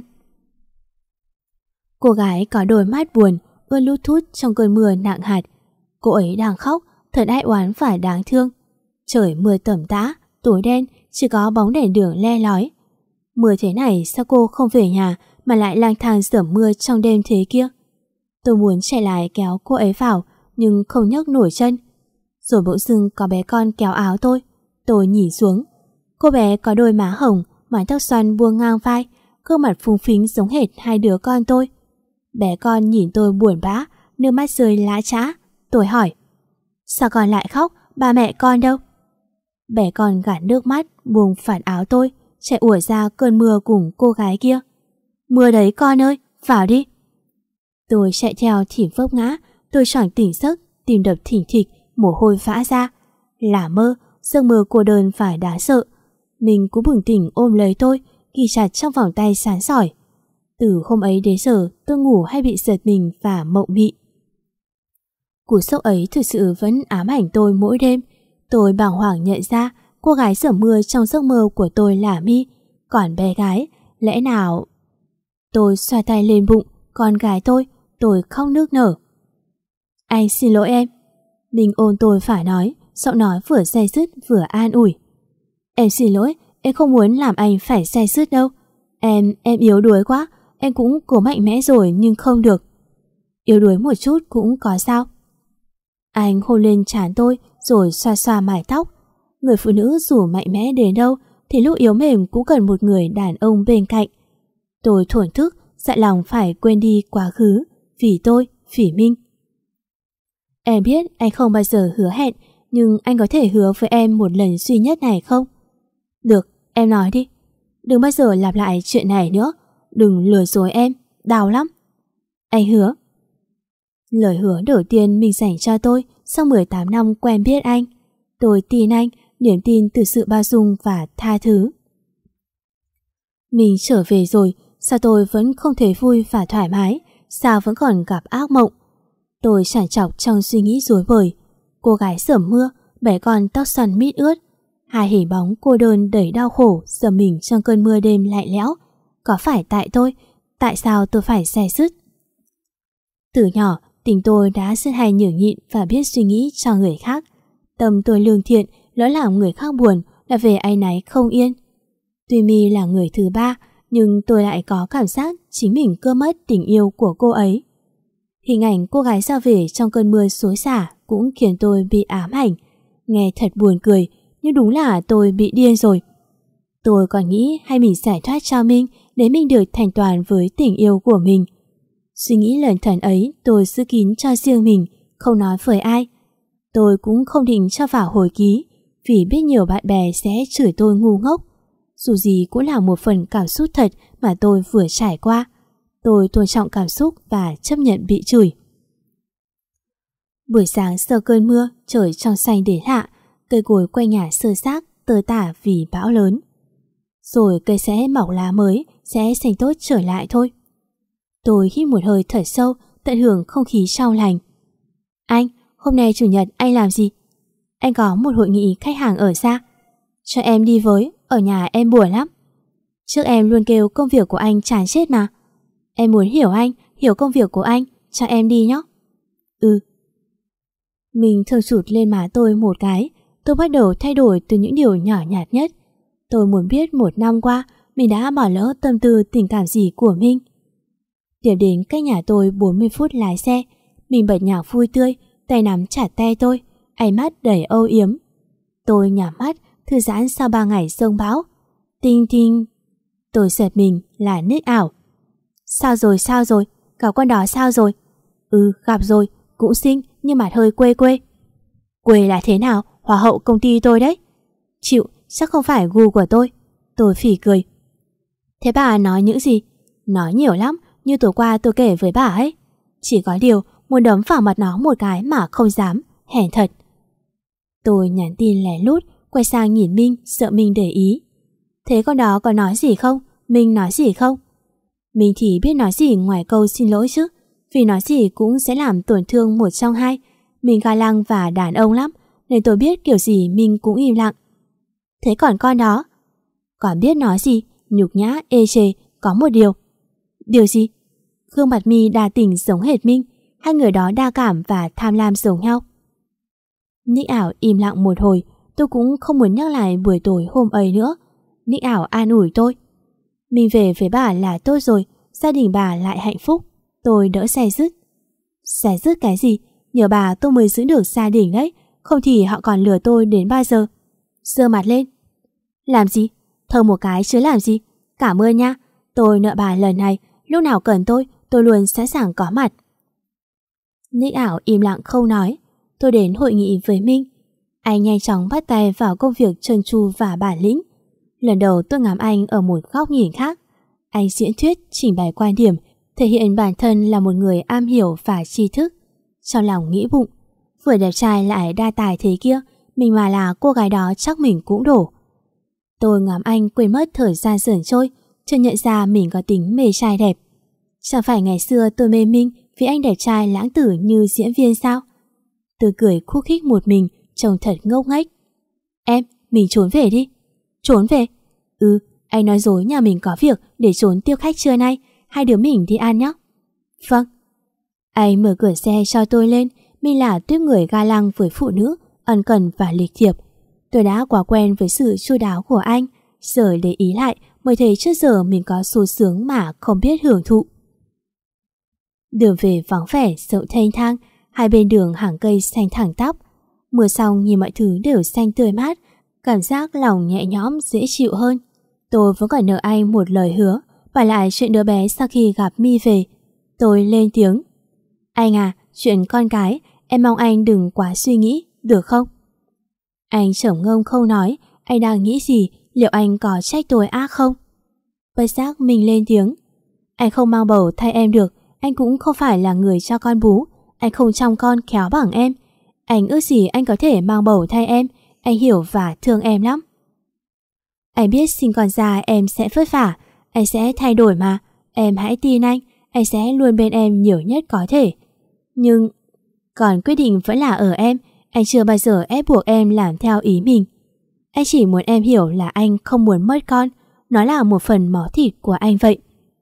[SPEAKER 2] Cô gái có đôi mắt buồn, ướt lút thút trong cơn mưa nặng hạt. Cô ấy đang khóc, thật ai oán phải đáng thương. Trời mưa tầm tã, tối đen, chỉ có bóng đèn đường le lói. Mưa thế này sao cô không về nhà mà lại lang thang rửa mưa trong đêm thế kia? Tôi muốn chạy lại kéo cô ấy vào, nhưng không nhấc nổi chân. Rồi bỗng dưng có bé con kéo áo tôi. Tôi nhìn xuống. Cô bé có đôi má hồng, mái tóc xoăn buông ngang vai, gương mặt phúng phính giống hệt hai đứa con tôi. Bé con nhìn tôi buồn bã, nước mắt rơi lã chã. Tôi hỏi: Sao con lại khóc, ba mẹ con đâu? Bé con gạt nước mắt, buông phản áo tôi, chạy ùa ra cơn mưa cùng cô gái kia. Mưa đấy con ơi, vào đi. Tôi chạy theo thì vấp ngã. Tôi choàng tỉnh giấc, tim đập thình thịch, mồ hôi vã ra. Là mơ, giấc mơ cô đơn phải đáng sợ. Mình cũng bừng tỉnh ôm lấy tôi, ghi chặt trong vòng tay sáng sỏi. Từ hôm ấy đến giờ tôi ngủ hay bị giật mình và mộng mị. Cú sốc ấy thực sự vẫn ám ảnh tôi mỗi đêm. Tôi bàng hoàng nhận ra cô gái giở mưa trong giấc mơ của tôi là My, còn bé gái, lẽ nào... Tôi xoa tay lên bụng, con gái tôi khóc nức nở. Anh xin lỗi em. Mình ôm tôi phải nói, giọng nói vừa day dứt vừa an ủi. Em xin lỗi, em không muốn làm anh phải day dứt đâu. Em yếu đuối quá, em cũng cố mạnh mẽ rồi nhưng không được. Yếu đuối một chút cũng có sao. Anh hôn lên trán tôi rồi xoa xoa mái tóc. Người phụ nữ dù mạnh mẽ đến đâu thì lúc yếu mềm cũng cần một người đàn ông bên cạnh. Tôi thổn thức, dặn lòng phải quên đi quá khứ, vì tôi, vì Minh. Em biết anh không bao giờ hứa hẹn, nhưng anh có thể hứa với em một lần duy nhất này không? Được, em nói đi. Đừng bao giờ lặp lại chuyện này nữa. Đừng lừa dối em, đau lắm. Anh hứa. Lời hứa đầu tiên mình dành cho tôi sau 18 năm quen biết anh. Tôi tin anh, niềm tin từ sự bao dung và tha thứ. Mình trở về rồi, sao tôi vẫn không thấy vui và thoải mái? Sao vẫn còn gặp ác mộng? Tôi trằn trọc trong suy nghĩ rối bời. Cô gái sẩm mưa, bé con tóc xoăn mít ướt, hai hình bóng cô đơn đầy đau khổ dầm mình trong cơn mưa đêm lạnh lẽo. Có phải tại tôi? Tại sao tôi phải day dứt? Từ nhỏ, tình tôi đã rất hay nhường nhịn và biết suy nghĩ cho người khác. Tâm tôi lương thiện, lỡ làm người khác buồn là về áy náy không yên. Tuy My là người thứ ba, nhưng tôi lại có cảm giác chính mình cướp mất tình yêu của cô ấy. Hình ảnh cô gái ra về trong cơn mưa xối xả cũng khiến tôi bị ám ảnh. Nghe thật buồn cười, nhưng đúng là tôi bị điên rồi. Tôi còn nghĩ hay mình giải thoát cho Minh để mình được thành toàn với tình yêu của mình. Suy nghĩ lẩn thẩn ấy tôi giữ kín cho riêng mình, không nói với ai. Tôi cũng không định cho vào hồi ký, vì biết nhiều bạn bè sẽ chửi tôi ngu ngốc. Dù gì cũng là một phần cảm xúc thật mà tôi vừa trải qua. Tôi tôn trọng cảm xúc và chấp nhận bị chửi. Buổi sáng sau cơn mưa, trời trong xanh đến lạ, cây cối quanh nhà sơ xác, tơi tả vì bão lớn. Rồi cây sẽ mọc lá mới, sẽ xanh tốt trở lại thôi. Tôi hít một hơi thở sâu, tận hưởng không khí trong lành. Anh, hôm nay chủ nhật anh làm gì? Anh có một hội nghị khách hàng ở xa. Cho em đi với, ở nhà em buồn lắm. Trước em luôn kêu công việc của anh chán chết mà. Em muốn hiểu anh, hiểu công việc của anh, cho em đi nhé. Ừ. Mình thường chụt lên má tôi một cái. Tôi bắt đầu thay đổi từ những điều nhỏ nhặt nhất. Tôi muốn biết một năm qua mình đã bỏ lỡ tâm tư tình cảm gì của mình. Điểm đến cách nhà tôi 40 phút lái xe. Mình bật nhạc vui tươi, tay nắm chặt tay tôi, ánh mắt đầy âu yếm. Tôi nhắm mắt, thư giãn sau 3 ngày sông bão. Tinh tinh. Tôi giật mình là Nick ảo. Sao rồi? Gặp con đó sao rồi? Ừ, gặp rồi, cũng xinh nhưng mặt hơi quê quê. Quê là thế nào? Hoa hậu công ty tôi đấy. Chịu, chắc không phải gu của tôi. Tôi phỉ cười. Thế bà nói những gì? Nói nhiều lắm, như tối qua tôi kể với bà ấy. Chỉ có điều muốn đấm vào mặt nó một cái mà không dám, hèn thật. Tôi nhắn tin lén lút, quay sang nhìn Minh, sợ Minh để ý. Thế con đó có nói gì không? Minh nói gì không? Minh thì biết nói gì ngoài câu xin lỗi chứ, vì nói gì cũng sẽ làm tổn thương một trong hai. Mình ga lăng và đàn ông lắm, nên tôi biết kiểu gì Minh cũng im lặng. Thế còn con đó? Còn biết nói gì, nhục nhã, ê chề, có một điều. Điều gì? Gương mặt My đa tình giống hệt Minh, hai người đó đa cảm và tham lam giống nhau. Nick ảo im lặng một hồi, tôi cũng không muốn nhắc lại buổi tối hôm ấy nữa. Nick ảo an ủi tôi. Mình về với bà là tốt rồi, gia đình bà lại hạnh phúc. Tôi đỡ day dứt. Day dứt cái gì? Nhờ bà tôi mới giữ được gia đình đấy, không thì họ còn lừa tôi đến bao giờ. Giơ mặt lên. Làm gì? Thơ một cái chứ làm gì? Cảm ơn nha, tôi nợ bà lần này, lúc nào cần tôi luôn sẵn sàng có mặt. Nick ảo im lặng không nói. Tôi đến hội nghị với Minh. Anh nhanh chóng bắt tay vào công việc trơn tru và bản lĩnh. Lần đầu tôi ngắm anh ở một góc nhìn khác. Anh diễn thuyết, trình bày quan điểm, thể hiện bản thân là một người am hiểu và tri thức. Trong lòng nghĩ bụng, vừa đẹp trai lại đa tài thế kia, mình mà là cô gái đó chắc mình cũng đổ. Tôi ngắm anh quên mất thời gian dần trôi, chợt nhận ra mình có tính mê trai đẹp. Chẳng phải ngày xưa tôi mê Minh vì anh đẹp trai lãng tử như diễn viên sao? Tôi cười khúc khích một mình, trông thật ngốc nghếch. Em, mình trốn về đi. Trốn về? Ừ, anh nói dối nhà mình có việc để trốn tiếp khách trưa nay. Hai đứa mình đi ăn nhé. Vâng. Anh mở cửa xe cho tôi lên. Mình là tuyếp người ga lăng với phụ nữ, ân cần và lịch thiệp. Tôi đã quá quen với sự chu đáo của anh. Giờ để ý lại mới thấy trước giờ mình có số sướng mà không biết hưởng thụ. Đường về vắng vẻ, rộng thênh thang, hai bên đường hàng cây xanh thẳng tắp. Mưa xong nhìn mọi thứ đều xanh tươi mát, cảm giác lòng nhẹ nhõm dễ chịu hơn. Tôi vẫn còn nợ anh một lời hứa, và lại chuyện đứa bé sau khi gặp My về. Tôi lên tiếng. Anh à, chuyện con cái, em mong anh đừng quá suy nghĩ, được không? Anh trầm ngâm không nói, anh đang nghĩ gì, liệu anh có trách tôi ác không? Bất giác mình lên tiếng. Anh không mang bầu thay em được, anh cũng không phải là người cho con bú, anh không chăm con khéo bằng em. Anh ước gì anh có thể mang bầu thay em, anh hiểu và thương em lắm. Anh biết sinh con ra em sẽ vất vả, anh sẽ thay đổi mà, em hãy tin anh sẽ luôn bên em nhiều nhất có thể. Nhưng còn quyết định vẫn là ở em, anh chưa bao giờ ép buộc em làm theo ý mình. Anh chỉ muốn em hiểu là anh không muốn mất con, nó là một phần máu thịt của anh vậy.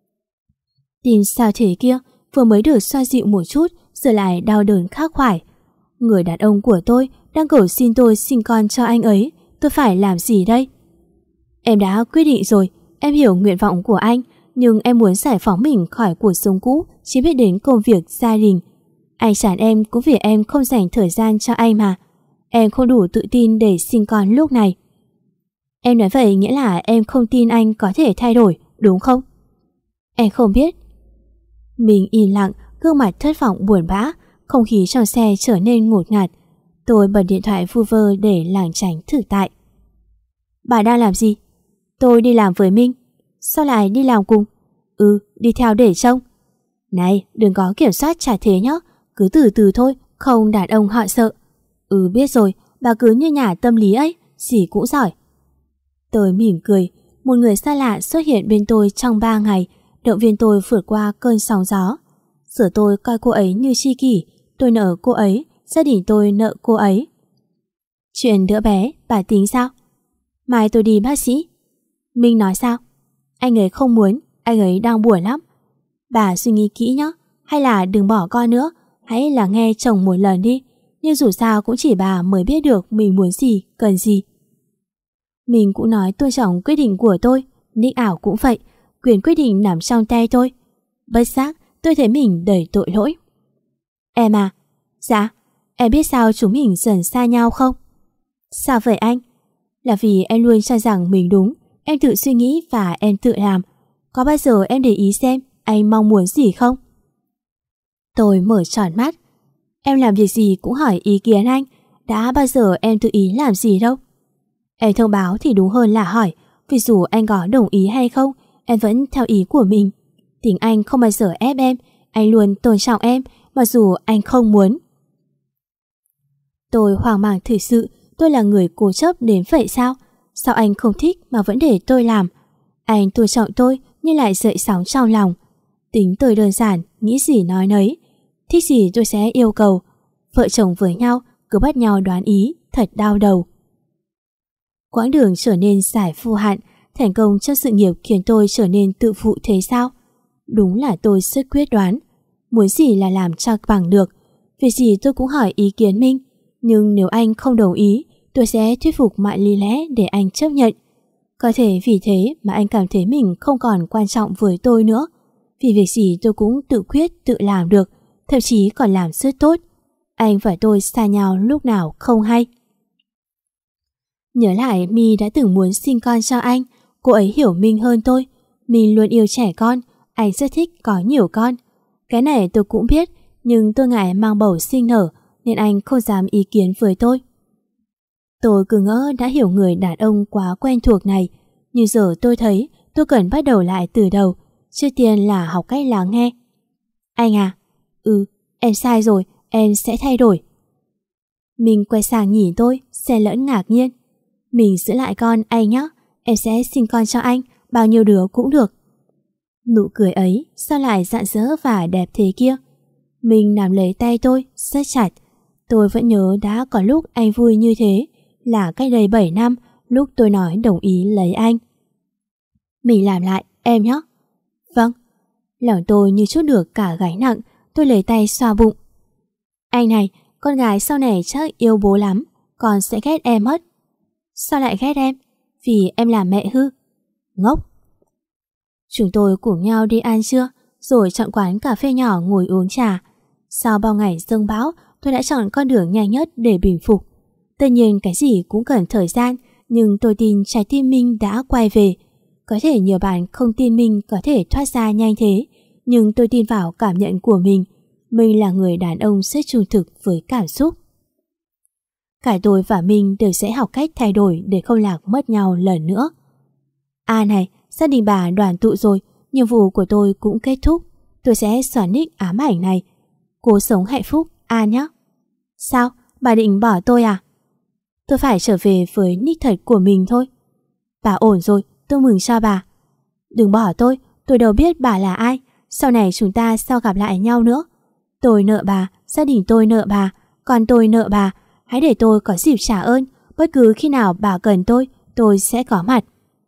[SPEAKER 2] Tin sao thế kia, vừa mới được xoa dịu một chút, giờ lại đau đớn khắc khoải. Người đàn ông của tôi đang cầu xin tôi sinh con cho anh ấy, tôi phải làm gì đây? Em đã quyết định rồi, em hiểu nguyện vọng của anh, nhưng em muốn giải phóng mình khỏi cuộc sống cũ, chỉ biết đến công việc, gia đình. Anh chán em cũng vì em không dành thời gian cho anh mà. Em không đủ tự tin để sinh con lúc này. Em nói vậy nghĩa là em không tin anh có thể thay đổi, đúng không? Em không biết. Mình im lặng, gương mặt thất vọng buồn bã, không khí trong xe trở nên ngột ngạt. Tôi bật điện thoại vu vơ để lảng tránh thực tại. Bà đang làm gì? Tôi đi làm với Minh. Sao lại đi làm cùng? Ừ, đi theo để trông. Này, đừng có kiểm soát chả thế nhá, cứ từ từ thôi, không đàn ông họ sợ. Ừ, biết rồi, bà cứ như nhà tâm lý ấy, gì cũng giỏi. Tôi mỉm cười, một người xa lạ xuất hiện bên tôi trong 3 ngày, động viên tôi vượt qua cơn sóng gió. Giờ tôi coi cô ấy như tri kỷ, tôi nợ cô ấy, gia đình tôi nợ cô ấy. Chuyện đứa bé, bà tính sao? Mai tôi đi bác sĩ. Minh nói sao? Anh ấy không muốn, anh ấy đang buồn lắm. Bà suy nghĩ kỹ nhé, hay là đừng bỏ con nữa, hãy là nghe chồng một lần đi. Nhưng dù sao cũng chỉ bà mới biết được mình muốn gì, cần gì. Mình cũng nói tôn trọng quyết định của tôi, Nick ảo cũng vậy, quyền quyết định nằm trong tay tôi. Bất giác, tôi thấy mình đầy tội lỗi. Em à? Dạ, em biết sao chúng mình dần xa nhau không? Sao vậy anh? Là vì em luôn cho rằng mình đúng, em tự suy nghĩ và em tự làm. Có bao giờ em để ý xem anh mong muốn gì không? Tôi mở tròn mắt. Em làm việc gì cũng hỏi ý kiến anh, đã bao giờ em tự ý làm gì đâu. Em thông báo thì đúng hơn là hỏi, vì dù anh có đồng ý hay không, em vẫn theo ý của mình. Tình anh không bao giờ ép em, anh luôn tôn trọng em, mặc dù anh không muốn. Tôi hoang mang thực sự, tôi là người cố chấp đến vậy sao? Sao anh không thích mà vẫn để tôi làm? Anh tôn trọng tôi nhưng lại dậy sóng trong lòng. Tính tôi đơn giản, nghĩ gì nói nấy. Thích gì tôi sẽ yêu cầu. Vợ chồng với nhau, cứ bắt nhau đoán ý, thật đau đầu. Quãng đường trở nên dài vô hạn, thành công trong sự nghiệp khiến tôi trở nên tự phụ thế sao? Đúng là tôi rất quyết đoán. Muốn gì là làm cho bằng được. Việc gì tôi cũng hỏi ý kiến Minh. Nhưng nếu anh không đồng ý, tôi sẽ thuyết phục mọi lý lẽ để anh chấp nhận. Có thể vì thế mà anh cảm thấy mình không còn quan trọng với tôi nữa. Vì việc gì tôi cũng tự quyết tự làm được, thậm chí còn làm rất tốt. Anh và tôi xa nhau lúc nào không hay. Nhớ lại My đã từng muốn sinh con cho anh. Cô ấy hiểu Minh hơn tôi. Minh luôn yêu trẻ con, anh rất thích có nhiều con. Cái này tôi cũng biết, nhưng tôi ngại mang bầu sinh nở nên anh không dám ý kiến với tôi. Tôi cứ ngỡ đã hiểu người đàn ông quá quen thuộc này, nhưng giờ tôi thấy tôi cần bắt đầu lại từ đầu. Trước tiên là học cách lắng nghe. Anh à? Ừ, em sai rồi, em sẽ thay đổi. Mình quay sang nhìn tôi, xen lẫn ngạc nhiên. Mình giữ lại con anh nhé, em sẽ sinh con cho anh, bao nhiêu đứa cũng được. Nụ cười ấy sao lại rạng rỡ và đẹp thế kia? Mình nắm lấy tay tôi rất chặt. Tôi vẫn nhớ đã có lúc anh vui như thế, là cách đây 7 năm, lúc tôi nói đồng ý lấy anh. Mình làm lại, em nhé. Vâng. Lòng tôi như chút được cả gánh nặng, tôi lấy tay xoa bụng. Anh này, con gái sau này chắc yêu bố lắm, con sẽ ghét em mất. Sao lại ghét em? Vì em là mẹ hư? Ngốc. Chúng tôi cùng nhau đi ăn trưa, rồi chọn quán cà phê nhỏ ngồi uống trà. Sau bao ngày dâng bão, tôi đã chọn con đường nhanh nhất để bình phục. Tất nhiên cái gì cũng cần thời gian, nhưng tôi tin trái tim Minh đã quay về. Có thể nhiều bạn không tin Minh có thể thoát ra nhanh thế, nhưng tôi tin vào cảm nhận của mình. Minh là người đàn ông rất trung thực với cảm xúc. Cả tôi và Minh đều sẽ học cách thay đổi để không lạc mất nhau lần nữa. À này, gia đình bà đoàn tụ rồi, nhiệm vụ của tôi cũng kết thúc. Tôi sẽ xóa nick ám ảnh này. Cố sống hạnh phúc, An nhé. Sao? Bà định bỏ tôi à? Tôi phải trở về với nick thật của mình thôi. Bà ổn rồi, tôi mừng cho bà. Đừng bỏ tôi đâu biết bà là ai. Sau này chúng ta sao gặp lại nhau nữa. Tôi nợ bà, gia đình tôi nợ bà, còn tôi nợ bà. Hãy để tôi có dịp trả ơn. Bất cứ khi nào bà cần tôi sẽ có mặt.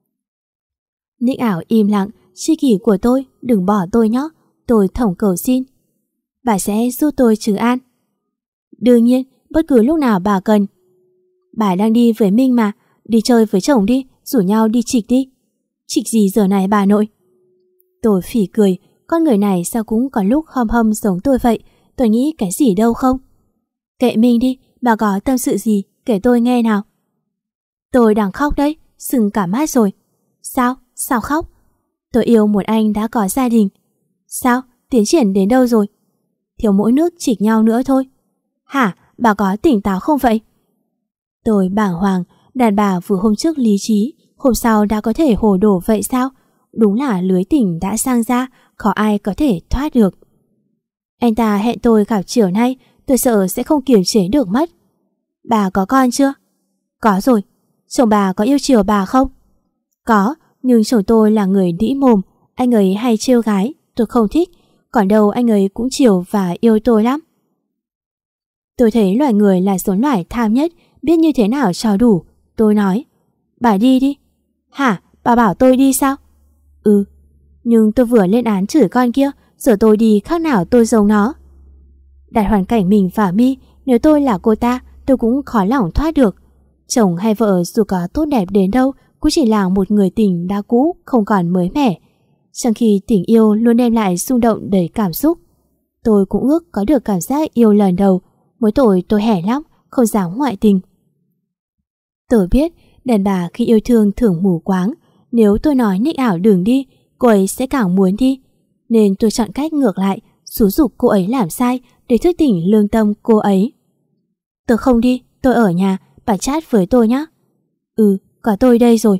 [SPEAKER 2] Nick ảo im lặng. Tri kỷ của tôi, đừng bỏ tôi nhé. Tôi thổng cầu xin. Bà sẽ giúp tôi chứ An? Đương nhiên, bất cứ lúc nào bà cần. Bà đang đi với Minh mà. Đi chơi với chồng đi, rủ nhau đi trịch đi. Trịch gì giờ này bà nội? Tôi phỉ cười. Con người này sao cũng có lúc hâm hâm giống tôi vậy. Tôi nghĩ cái gì đâu không. Kệ Minh đi, bà có tâm sự gì kể tôi nghe nào. Tôi đang khóc đấy, sưng cả mắt rồi. Sao? Sao khóc? Tôi yêu một anh đã có gia đình. Sao? Tiến triển đến đâu rồi? Thiếu mỗi nước chịch nhau nữa thôi. Hả? Bà có tỉnh táo không vậy? Tôi bàng hoàng. Đàn bà vừa hôm trước lý trí, hôm sau đã có thể hồ đồ vậy sao? Đúng là lưới tình đã sang ra, khó ai có thể thoát được. Anh ta hẹn tôi gặp chiều nay, tôi sợ sẽ không kiềm chế được mất. Bà có con chưa? Có rồi. Chồng bà có yêu chiều bà không? Có, nhưng chồng tôi là người đĩ mồm, anh ấy hay trêu gái, tôi không thích. Còn đâu anh ấy cũng chiều và yêu tôi lắm. Tôi thấy loài người là giống loài tham nhất, biết như thế nào cho đủ. Tôi nói, bà đi đi. Hả? Bà bảo tôi đi sao? Ừ, nhưng tôi vừa lên án chửi con kia, giờ tôi đi khác nào tôi giống nó. Đặt hoàn cảnh mình và My, nếu tôi là cô ta, tôi cũng khó lòng thoát được. Chồng hay vợ dù có tốt đẹp đến đâu cũng chỉ là một người tình đã cũ, không còn mới mẻ. Trong khi tình yêu luôn đem lại xung động đầy cảm xúc. Tôi cũng ước có được cảm giác yêu lần đầu. Mỗi tội tôi hẻ lắm, không dám ngoại tình. Tôi biết đàn bà khi yêu thương thường mù quáng. Nếu tôi nói nick ảo đừng đi, cô ấy sẽ càng muốn đi. Nên tôi chọn cách ngược lại, xúi giục cô ấy làm sai để thức tỉnh lương tâm cô ấy. Tôi không đi, tôi ở nhà, bà chat với tôi nhé. Ừ, có tôi đây rồi.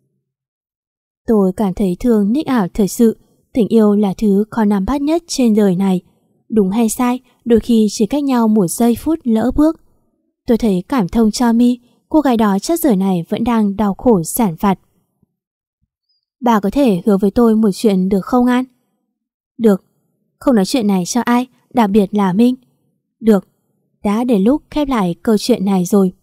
[SPEAKER 2] Tôi cảm thấy thương nick ảo thật sự. Tình yêu là thứ khó nắm bắt nhất trên đời này. Đúng hay sai, đôi khi chỉ cách nhau một giây phút lỡ bước. Tôi thấy cảm thông cho My, cô gái đó chắc giờ này vẫn đang đau khổ sản phạt. Bà có thể hứa với tôi một chuyện được không An? Được. Không nói chuyện này cho ai, đặc biệt là Minh. Được. Đã đến lúc khép lại câu chuyện này rồi.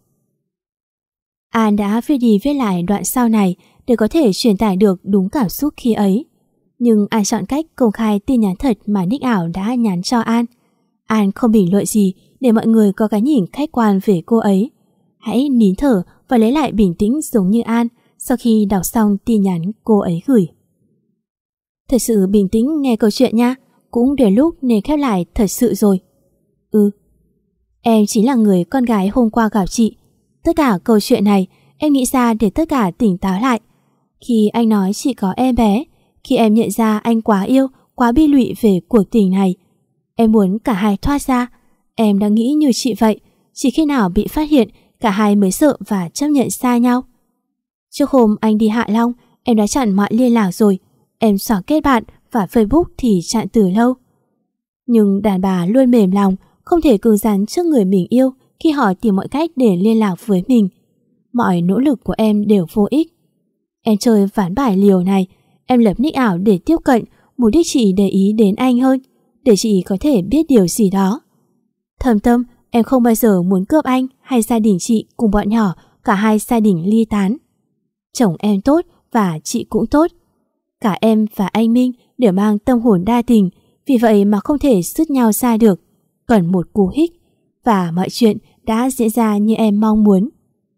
[SPEAKER 2] An đã viết đi viết lại đoạn sau này để có thể truyền tải được đúng cảm xúc khi ấy. Nhưng An chọn cách công khai tin nhắn thật mà nick ảo đã nhắn cho An. An không bình luận gì để mọi người có cái nhìn khách quan về cô ấy. Hãy nín thở và lấy lại bình tĩnh giống như An sau khi đọc xong tin nhắn cô ấy gửi. Thật sự bình tĩnh nghe câu chuyện nha. Cũng đến lúc nên khép lại thật sự rồi. Ừ. Em chính là người con gái hôm qua gặp chị. Tất cả câu chuyện này em nghĩ ra để tất cả tỉnh táo lại. Khi anh nói chị có em bé, khi em nhận ra anh quá yêu, quá bi lụy về cuộc tình này, em muốn cả hai thoát ra. Em đã nghĩ như chị vậy. Chỉ khi nào bị phát hiện, cả hai mới sợ và chấp nhận xa nhau. Trước hôm anh đi Hạ Long, em đã chặn mọi liên lạc rồi. Em xóa kết bạn và Facebook thì chặn từ lâu. Nhưng đàn bà luôn mềm lòng, không thể cứng rắn trước người mình yêu khi họ tìm mọi cách để liên lạc với mình. Mọi nỗ lực của em đều vô ích. Em chơi ván bài liều này, em lập nick ảo để tiếp cận, mục đích chị để ý đến anh hơn, để chị có thể biết điều gì đó. Thầm tâm, em không bao giờ muốn cướp anh hay gia đình chị cùng bọn nhỏ, cả hai gia đình ly tán. Chồng em tốt và chị cũng tốt. Cả em và anh Minh đều mang tâm hồn đa tình, vì vậy mà không thể dứt nhau xa được. Cần một cú hích và mọi chuyện đã diễn ra như em mong muốn.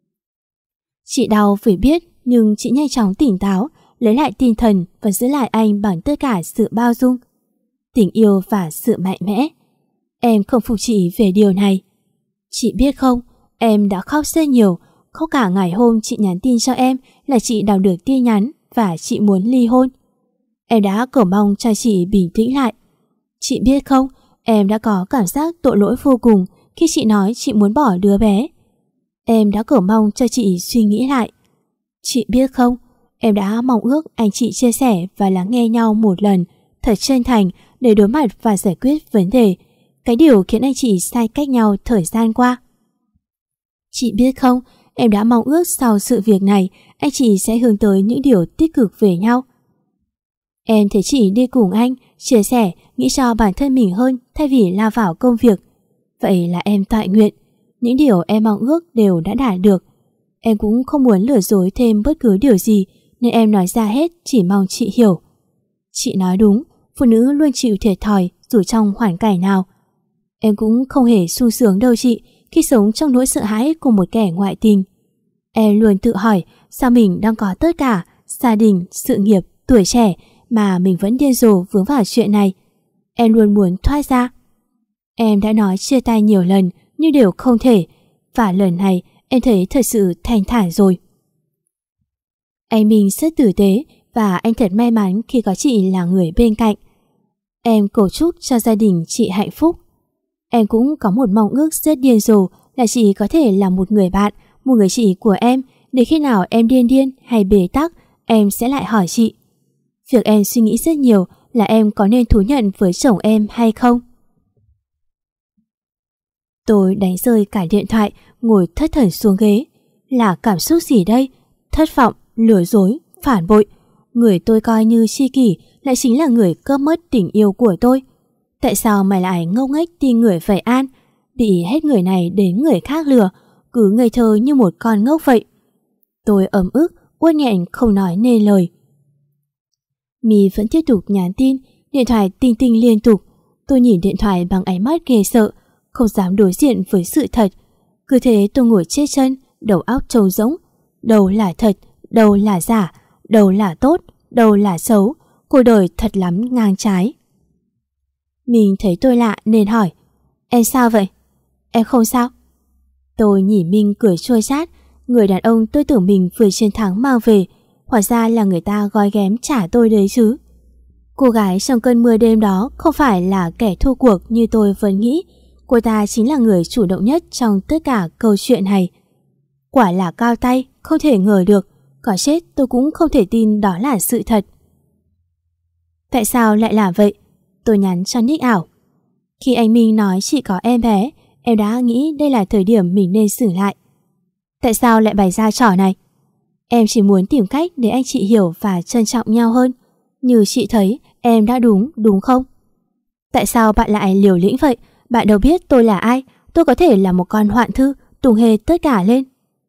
[SPEAKER 2] Chị đau vì biết, nhưng chị nhanh chóng tỉnh táo, lấy lại tinh thần và giữ lại anh bằng tất cả sự bao dung, tình yêu và sự mạnh mẽ. Em không phục chị về điều này. Chị biết không, em đã khóc rất nhiều, khóc cả ngày hôm chị nhắn tin cho em là chị đọc được tin nhắn và chị muốn ly hôn. Em đã cầu mong cho chị bình tĩnh lại. Chị biết không, em đã có cảm giác tội lỗi vô cùng khi chị nói chị muốn bỏ đứa bé. Em đã cầu mong cho chị suy nghĩ lại. Chị biết không, em đã mong ước anh chị chia sẻ và lắng nghe nhau một lần, thật chân thành để đối mặt và giải quyết vấn đề, cái điều khiến anh chị sai cách nhau thời gian qua. Chị biết không, em đã mong ước sau sự việc này anh chị sẽ hướng tới những điều tích cực về nhau. Em thấy chị đi cùng anh, chia sẻ, nghĩ cho bản thân mình hơn thay vì lao vào công việc. Vậy là em toại nguyện. Những điều em mong ước đều đã đạt được. Em cũng không muốn lừa dối thêm bất cứ điều gì, nên em nói ra hết, chỉ mong chị hiểu. Chị nói đúng, phụ nữ luôn chịu thiệt thòi dù trong hoàn cảnh nào. Em cũng không hề sung sướng đâu chị, khi sống trong nỗi sợ hãi của một kẻ ngoại tình. Em luôn tự hỏi sao mình đang có tất cả, gia đình, sự nghiệp, tuổi trẻ, mà mình vẫn điên rồ vướng vào chuyện này. Em luôn muốn thoát ra. Em đã nói chia tay nhiều lần nhưng đều không thể, và lần này em thấy thật sự thanh thản rồi. Anh Minh rất tử tế và anh thật may mắn khi có chị là người bên cạnh. Em cầu chúc cho gia đình chị hạnh phúc. Em cũng có một mong ước rất điên rồ là chị có thể là một người bạn, một người chị của em, để khi nào em điên hay bế tắc, em sẽ lại hỏi chị. Việc em suy nghĩ rất nhiều là em có nên thú nhận với chồng em hay không. Tôi đánh rơi cả điện thoại, ngồi thất thần xuống ghế. Là cảm xúc gì đây? Thất vọng, lừa dối, phản bội. Người tôi coi như tri kỷ lại chính là người cướp mất tình yêu của tôi. Tại sao mày lại ngốc nghếch tin người vậy An? Bị hết người này đến người khác lừa, cứ ngây thơ như một con ngốc vậy. Tôi ấm ức, uất nghẹn không nói nên lời. My vẫn tiếp tục nhắn tin, điện thoại tinh tinh liên tục. Tôi nhìn điện thoại bằng ánh mắt ghê sợ, không dám đối diện với sự thật. Cứ thế tôi ngồi chết chân, đầu óc trống rỗng. Đâu là thật, đâu là giả, đâu là tốt, đâu là xấu. Cuộc đời thật lắm ngang trái. Mình thấy tôi lạ nên hỏi, em sao vậy? Em không sao. Tôi nhìn Minh cười chua chát. Người đàn ông tôi tưởng mình vừa chiến thắng mang về, hóa ra là người ta gói ghém trả tôi đấy chứ. Cô gái trong cơn mưa đêm đó không phải là kẻ thua cuộc như tôi vẫn nghĩ. Cô ta chính là người chủ động nhất trong tất cả câu chuyện này. Quả là cao tay, không thể ngờ được. Có chết tôi cũng không thể tin đó là sự thật. Tại sao lại làm vậy? Tôi nhắn cho Nick ảo. Khi anh Minh nói chị có em bé, em đã nghĩ đây là thời điểm mình nên xử lại. Tại sao lại bày ra trò này? Em chỉ muốn tìm cách để anh chị hiểu và trân trọng nhau hơn. Như chị thấy, em đã đúng không? Tại sao bạn lại liều lĩnh vậy? Bạn đâu biết tôi là ai. Tôi có thể là một con hoạn thư, tùng hề tất cả lên.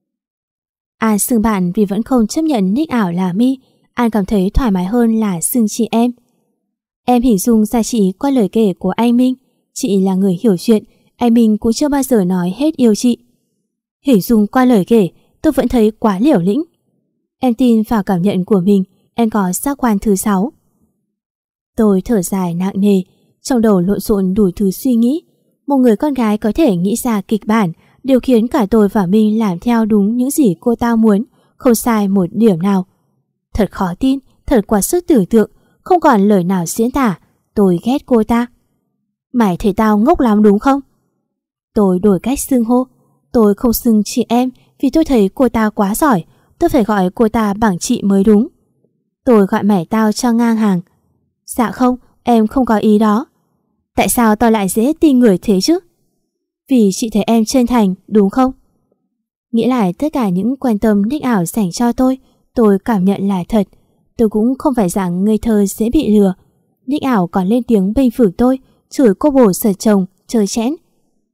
[SPEAKER 2] An xưng bạn vì vẫn không chấp nhận nick ảo là My. An cảm thấy thoải mái hơn là xưng chị em. Em hình dung ra chị qua lời kể của anh Minh. Chị là người hiểu chuyện, anh Minh cũng chưa bao giờ nói hết yêu chị. Hình dung qua lời kể, tôi vẫn thấy quá liều lĩnh. Em tin vào cảm nhận của mình, em có giác quan thứ 6. Tôi thở dài nặng nề, trong đầu lộn xộn đủ thứ suy nghĩ. Một người con gái có thể nghĩ ra kịch bản, điều khiến cả tôi và Minh làm theo đúng những gì cô ta muốn, không sai một điểm nào. Thật khó tin, thật quá sức tưởng tượng, không còn lời nào diễn tả. Tôi ghét cô ta. Mày thấy tao ngốc lắm đúng không? Tôi đổi cách xưng hô. Tôi không xưng chị em vì tôi thấy cô ta quá giỏi. Tôi phải gọi cô ta bằng chị mới đúng. Tôi gọi mày tao cho ngang hàng. Dạ không, em không có ý đó. Tại sao tao lại dễ tin người thế chứ? Vì chị thấy em chân thành, đúng không? Nghĩ lại tất cả những quan tâm nick ảo dành cho tôi cảm nhận là thật. Tôi cũng không phải dạng ngây thơ dễ bị lừa. Nick ảo còn lên tiếng bênh vực tôi, chửi cô bồ sờ chồng, chơi chẽn.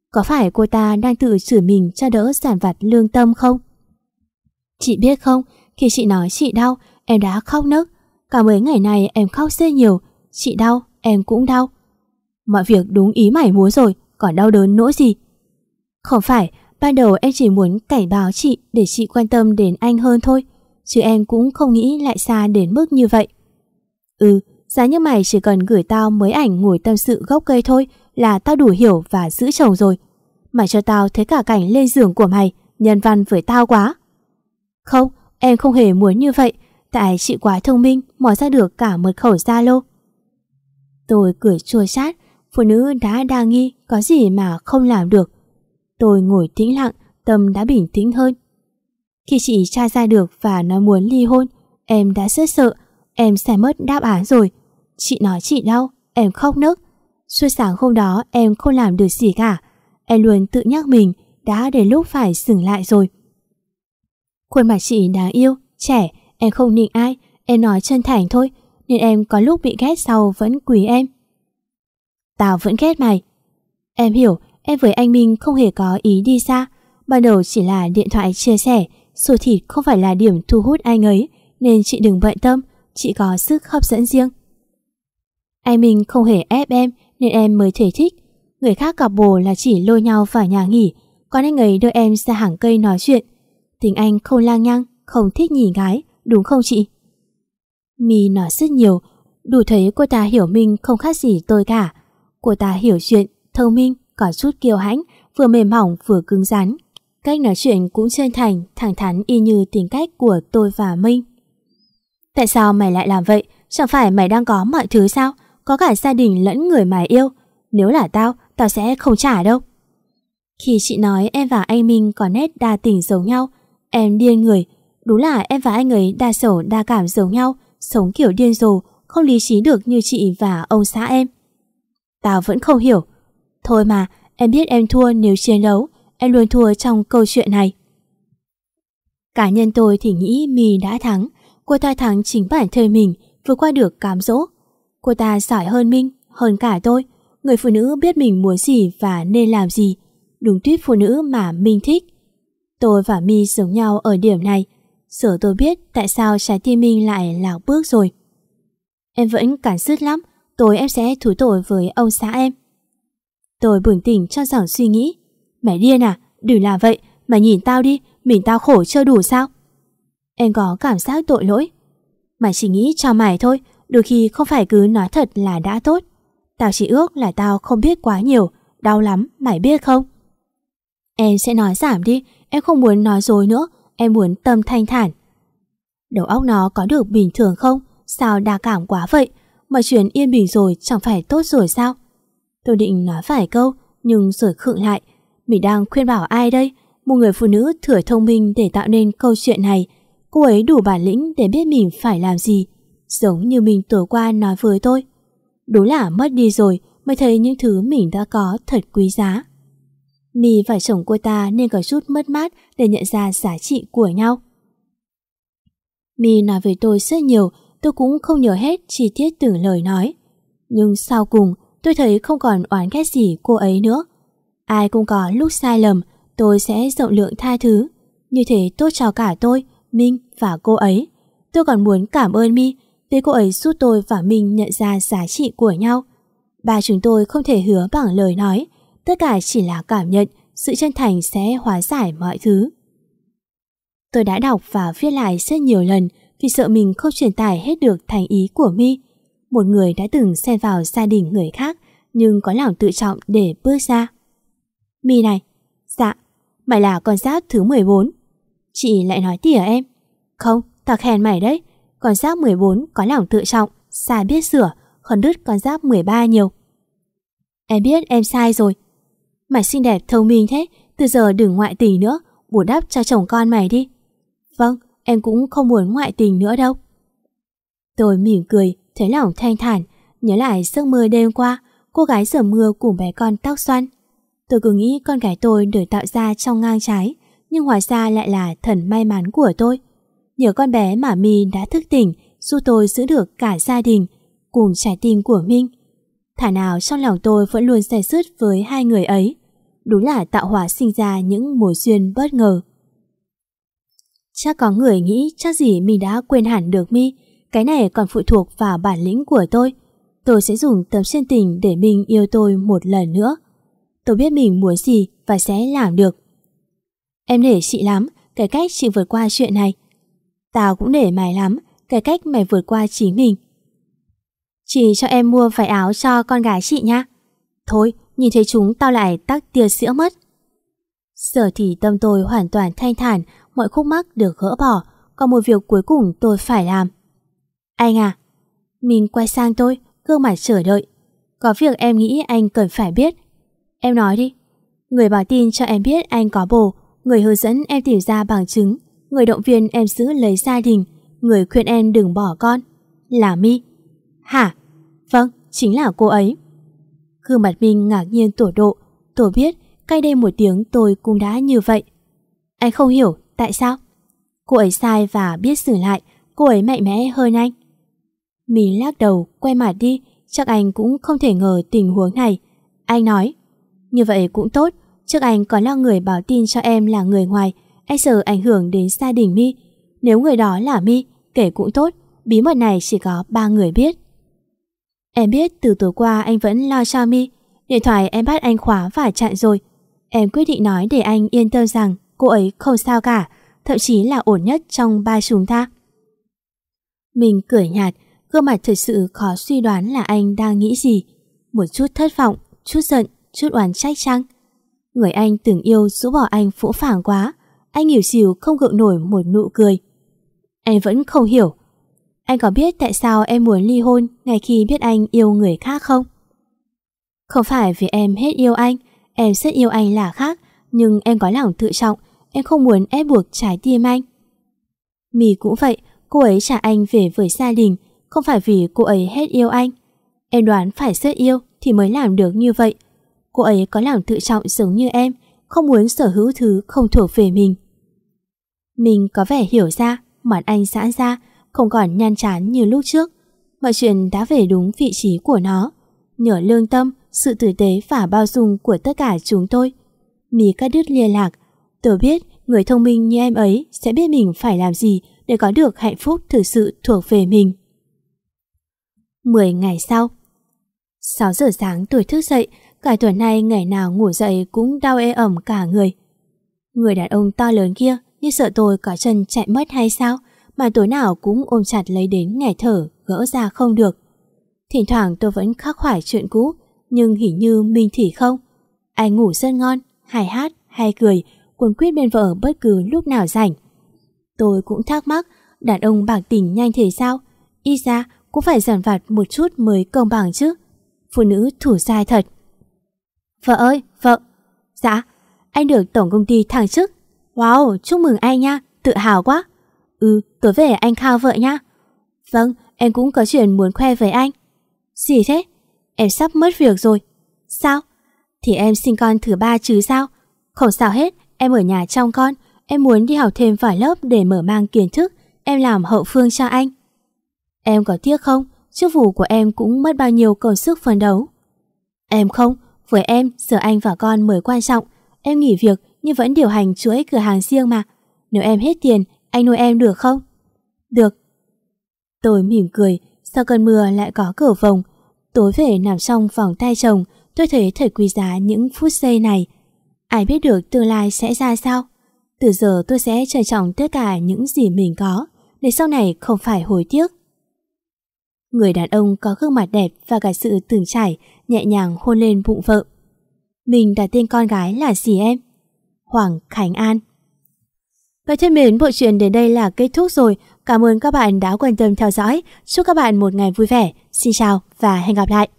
[SPEAKER 2] Có phải cô ta đang tự chửi mình cho đỡ dằn vặt lương tâm không? Chị biết không, khi chị nói chị đau, em đã khóc nức. Cả mấy ngày này em khóc rất nhiều. Chị đau, em cũng đau. Mọi việc đúng ý mày muốn rồi, còn đau đớn nỗi gì? Không phải, ban đầu em chỉ muốn cảnh báo chị để chị quan tâm đến anh hơn thôi, chứ em cũng không nghĩ lại xa đến mức như vậy. Giá như mày chỉ cần gửi tao mấy ảnh ngồi tâm sự gốc cây thôi là tao đủ hiểu và giữ chồng rồi. Mày cho tao thấy cả cảnh lên giường của mày, nhân văn với tao quá. Không, em không hề muốn như vậy, tại chị quá thông minh mò ra được cả mật khẩu Zalo. Tôi cười chua chát, phụ nữ đã đa nghi có gì mà không làm được. Tôi ngồi tĩnh lặng, tâm đã bình tĩnh hơn. Khi chị tra ra được và nói muốn ly hôn, em đã rất sợ, em sẽ mất đáp án rồi. Chị nói chị đau, em khóc nức. Suốt sáng hôm đó em không làm được gì cả. Em luôn tự nhắc mình đã đến lúc phải dừng lại rồi. Khuôn mặt chị đáng yêu, trẻ, em không nịnh ai, em nói chân thành thôi, nên em có lúc bị ghét sau vẫn quý em. Tao vẫn ghét mày. Em hiểu, em với anh Minh không hề có ý đi xa. Ban đầu chỉ là điện thoại chia sẻ, xôi thịt không phải là điểm thu hút anh ấy, nên chị đừng bận tâm, chị có sức hấp dẫn riêng. Anh Minh không hề ép em nên em mới thể thích. Người khác gặp bồ là chỉ lôi nhau vào nhà nghỉ, còn anh ấy đưa em ra hàng cây nói chuyện. Tình anh không lang nhăng, không thích nhìn gái, đúng không chị? My nói rất nhiều, đủ thấy cô ta hiểu Minh không khác gì tôi cả. Cô ta hiểu chuyện, thông minh, có chút kiêu hãnh, vừa mềm mỏng vừa cứng rắn. Cách nói chuyện cũng chân thành, thẳng thắn y như tính cách của tôi và Minh. Tại sao mày lại làm vậy? Chẳng phải mày đang có mọi thứ sao? Có cả gia đình lẫn người mày yêu. Nếu là tao sẽ không trả đâu. Khi chị nói em và anh Minh có nét đa tình giống nhau, em điên người. Đúng là em và anh ấy đa sầu đa cảm giống nhau, sống kiểu điên rồ, không lý trí được như chị và ông xã em. Tao vẫn không hiểu. Thôi mà, em biết em thua nếu chiến đấu, em luôn thua trong câu chuyện này. Cá nhân tôi thì nghĩ My đã thắng. Cô ta thắng chính bản thân mình, vượt qua được cám dỗ. Cô ta giỏi hơn Minh, hơn cả tôi. Người phụ nữ biết mình muốn gì và nên làm gì. Đúng tuyết phụ nữ mà Minh thích. Tôi và My giống nhau ở điểm này. Giờ tôi biết tại sao trái tim Minh lại lạc bước rồi. Em vẫn cắn rứt lắm. Tối em sẽ thú tội với ông xã em. Tôi bừng tỉnh trong dòng suy nghĩ. Mày điên à? Đừng làm vậy. Mày nhìn tao đi, mình tao khổ chưa đủ sao? Em có cảm giác tội lỗi. Mày chỉ nghĩ cho mày thôi, đôi khi không phải cứ nói thật là đã tốt. Tao chỉ ước là tao không biết quá nhiều, đau lắm, mày biết không? Em sẽ nói giảm đi, em không muốn nói dối nữa, em muốn tâm thanh thản. Đầu óc nó có được bình thường không? Sao đa cảm quá vậy? Mọi chuyện yên bình rồi chẳng phải tốt rồi sao? Tôi định nói vài câu, nhưng rồi khựng lại. Mình đang khuyên bảo ai đây? Một người phụ nữ thừa thông minh để tạo nên câu chuyện này. Cô ấy đủ bản lĩnh để biết mình phải làm gì. Giống như mình tối qua nói với tôi. Đúng là mất đi rồi mới thấy những thứ mình đã có thật quý giá. My và chồng cô ta nên có chút mất mát để nhận ra giá trị của nhau. My nói với tôi rất nhiều, tôi cũng không nhớ hết chi tiết từng lời nói. Nhưng sau cùng tôi thấy không còn oán ghét gì cô ấy nữa. Ai cũng có lúc sai lầm, tôi sẽ rộng lượng tha thứ. Như thế tốt cho cả tôi, Minh và cô ấy. Tôi còn muốn cảm ơn My vì cô ấy giúp tôi và Minh nhận ra giá trị của nhau. Ba chúng tôi không thể hứa bằng lời nói, tất cả chỉ là cảm nhận, sự chân thành sẽ hóa giải mọi thứ. Tôi đã đọc và viết lại rất nhiều lần vì sợ mình không truyền tải hết được thành ý của My, một người đã từng xen vào gia đình người khác nhưng có lòng tự trọng để bước ra. My này, dạ, mày là con giáp thứ 14. Chị lại nói tỉa em. Không, tao khen mày đấy. Con giáp 14 có lòng tự trọng, sai biết sửa, hơn đứt con giáp 13 nhiều. Em biết em sai rồi. Mày xinh đẹp thông minh thế, từ giờ đừng ngoại tình nữa, bù đắp cho chồng con mày đi. Vâng, em cũng không muốn ngoại tình nữa đâu. Tôi mỉm cười, thấy lòng thanh thản, nhớ lại giấc mơ đêm qua, cô gái rửa mưa cùng bé con tóc xoăn. Tôi cứ nghĩ con gái tôi được tạo ra trong ngang trái, nhưng hóa ra lại là thần may mắn của tôi. Nhờ con bé mà My đã thức tỉnh, giúp tôi giữ được cả gia đình, cùng trái tim của Minh. Thả nào trong lòng tôi vẫn luôn day dứt với hai người ấy. Đúng là tạo hóa sinh ra những mối duyên bất ngờ. Chắc có người nghĩ chắc gì mình đã quên hẳn được My. Cái này còn phụ thuộc vào bản lĩnh của tôi. Tôi sẽ dùng tấm chân tình để mình yêu tôi một lần nữa. Tôi biết mình muốn gì và sẽ làm được. Em nể chị lắm, cái cách chị vượt qua chuyện này. Tao cũng nể mày lắm, cái cách mày vượt qua chính mình. Chị cho em mua váy áo cho con gái chị nha. Thôi, nhìn thấy chúng tao lại tắc tia sữa mất. Giờ thì tâm tôi hoàn toàn thanh thản, mọi khúc mắc được gỡ bỏ. Còn một việc cuối cùng tôi phải làm. Anh à? Mình quay sang tôi, gương mặt chờ đợi. Có việc em nghĩ anh cần phải biết. Em nói đi. Người báo tin cho em biết anh có bồ, người hướng dẫn em tìm ra bằng chứng, người động viên em giữ lấy gia đình, người khuyên em đừng bỏ con, là My. Hả? Vâng, chính là cô ấy. Gương mặt mình ngạc nhiên tột độ. Tôi biết, cách đây một tiếng tôi cũng đã như vậy. Anh không hiểu tại sao? Cô ấy sai và biết sửa lại. Cô ấy mạnh mẽ hơn anh. Mình lắc đầu, quay mặt đi. Chắc anh cũng không thể ngờ tình huống này. Anh nói, như vậy cũng tốt. Trước anh còn là người báo tin cho em là người ngoài. Anh sợ ảnh hưởng đến gia đình My. Nếu người đó là My, kể cũng tốt. Bí mật này chỉ có 3 người biết. Em biết từ tối qua anh vẫn lo cho My. Điện thoại em bắt anh khóa và chặn rồi. Em quyết định nói để anh yên tâm rằng cô ấy không sao cả, thậm chí là ổn nhất trong 3 chúng ta. Mình cười nhạt, gương mặt thật sự khó suy đoán là anh đang nghĩ gì. Một chút thất vọng, chút giận, chút oán trách chăng? Người anh từng yêu rũ bỏ anh phũ phàng quá. Anh hiểu xìu không gượng nổi một nụ cười. Anh vẫn không hiểu. Anh có biết tại sao em muốn ly hôn ngay khi biết anh yêu người khác không? Không phải vì em hết yêu anh, em rất yêu anh là khác, nhưng em có lòng tự trọng, em không muốn ép buộc trái tim anh. My cũng vậy, cô ấy trả anh về với gia đình, không phải vì cô ấy hết yêu anh. Em đoán phải rất yêu thì mới làm được như vậy. Cô ấy có lòng tự trọng giống như em, không muốn sở hữu thứ không thuộc về mình. Mình có vẻ hiểu ra, mặt anh giãn ra, không còn nhăn chán như lúc trước. Mọi chuyện đã về đúng vị trí của nó. Nhờ lương tâm, sự tử tế và bao dung của tất cả chúng tôi, My cắt đứt liên lạc. Tôi biết người thông minh như em ấy sẽ biết mình phải làm gì để có được hạnh phúc thực sự thuộc về mình. 10 ngày sau, 6 giờ sáng tôi thức dậy. Cả tuần nay ngày nào ngủ dậy cũng đau ê ẩm cả người. Người đàn ông to lớn kia như sợ tôi có chân chạy mất hay sao mà tối nào cũng ôm chặt lấy đến nghẹt thở, gỡ ra không được. Thỉnh thoảng tôi vẫn khắc khoải chuyện cũ, nhưng hình như mình thì không. Anh ngủ rất ngon, hay hát, hay cười, quấn quýt bên vợ bất cứ lúc nào rảnh. Tôi cũng thắc mắc, đàn ông bạc tình nhanh thế sao? Y ra cũng phải dằn vặt một chút mới công bằng chứ. Phụ nữ thủ dai thật. Vợ ơi, vợ. Dạ, anh được tổng công ty thăng chức. Wow, chúc mừng anh nha, tự hào quá. Tối về anh khao vợ nha. Vâng, em cũng có chuyện muốn khoe với anh. Gì thế? Em sắp mất việc rồi. Sao? Thì em sinh con thứ 3 chứ sao? Không sao hết, em ở nhà trông con. Em muốn đi học thêm vài lớp để mở mang kiến thức. Em làm hậu phương cho anh. Em có tiếc không? Chức vụ của em cũng mất bao nhiêu công sức phấn đấu. Em không, với em giờ anh và con mới quan trọng. Em nghỉ việc nhưng vẫn điều hành chuỗi cửa hàng riêng mà. Nếu em hết tiền, anh nuôi em được không? Được. Tôi mỉm cười, sau cơn mưa lại có cầu vồng. Tối về nằm trong vòng tay chồng, tôi thấy thật quý giá những phút giây này. Ai biết được tương lai sẽ ra sao? Từ giờ tôi sẽ trân trọng tất cả những gì mình có, để sau này không phải hối tiếc. Người đàn ông có gương mặt đẹp và cả sự từng trải nhẹ nhàng hôn lên bụng vợ. Mình đặt tên con gái là gì em? Hoàng Khánh An. Và thân mến, bộ truyện đến đây là kết thúc rồi. Cảm ơn các bạn đã quan tâm theo dõi. Chúc các bạn một ngày vui vẻ. Xin chào và hẹn gặp lại.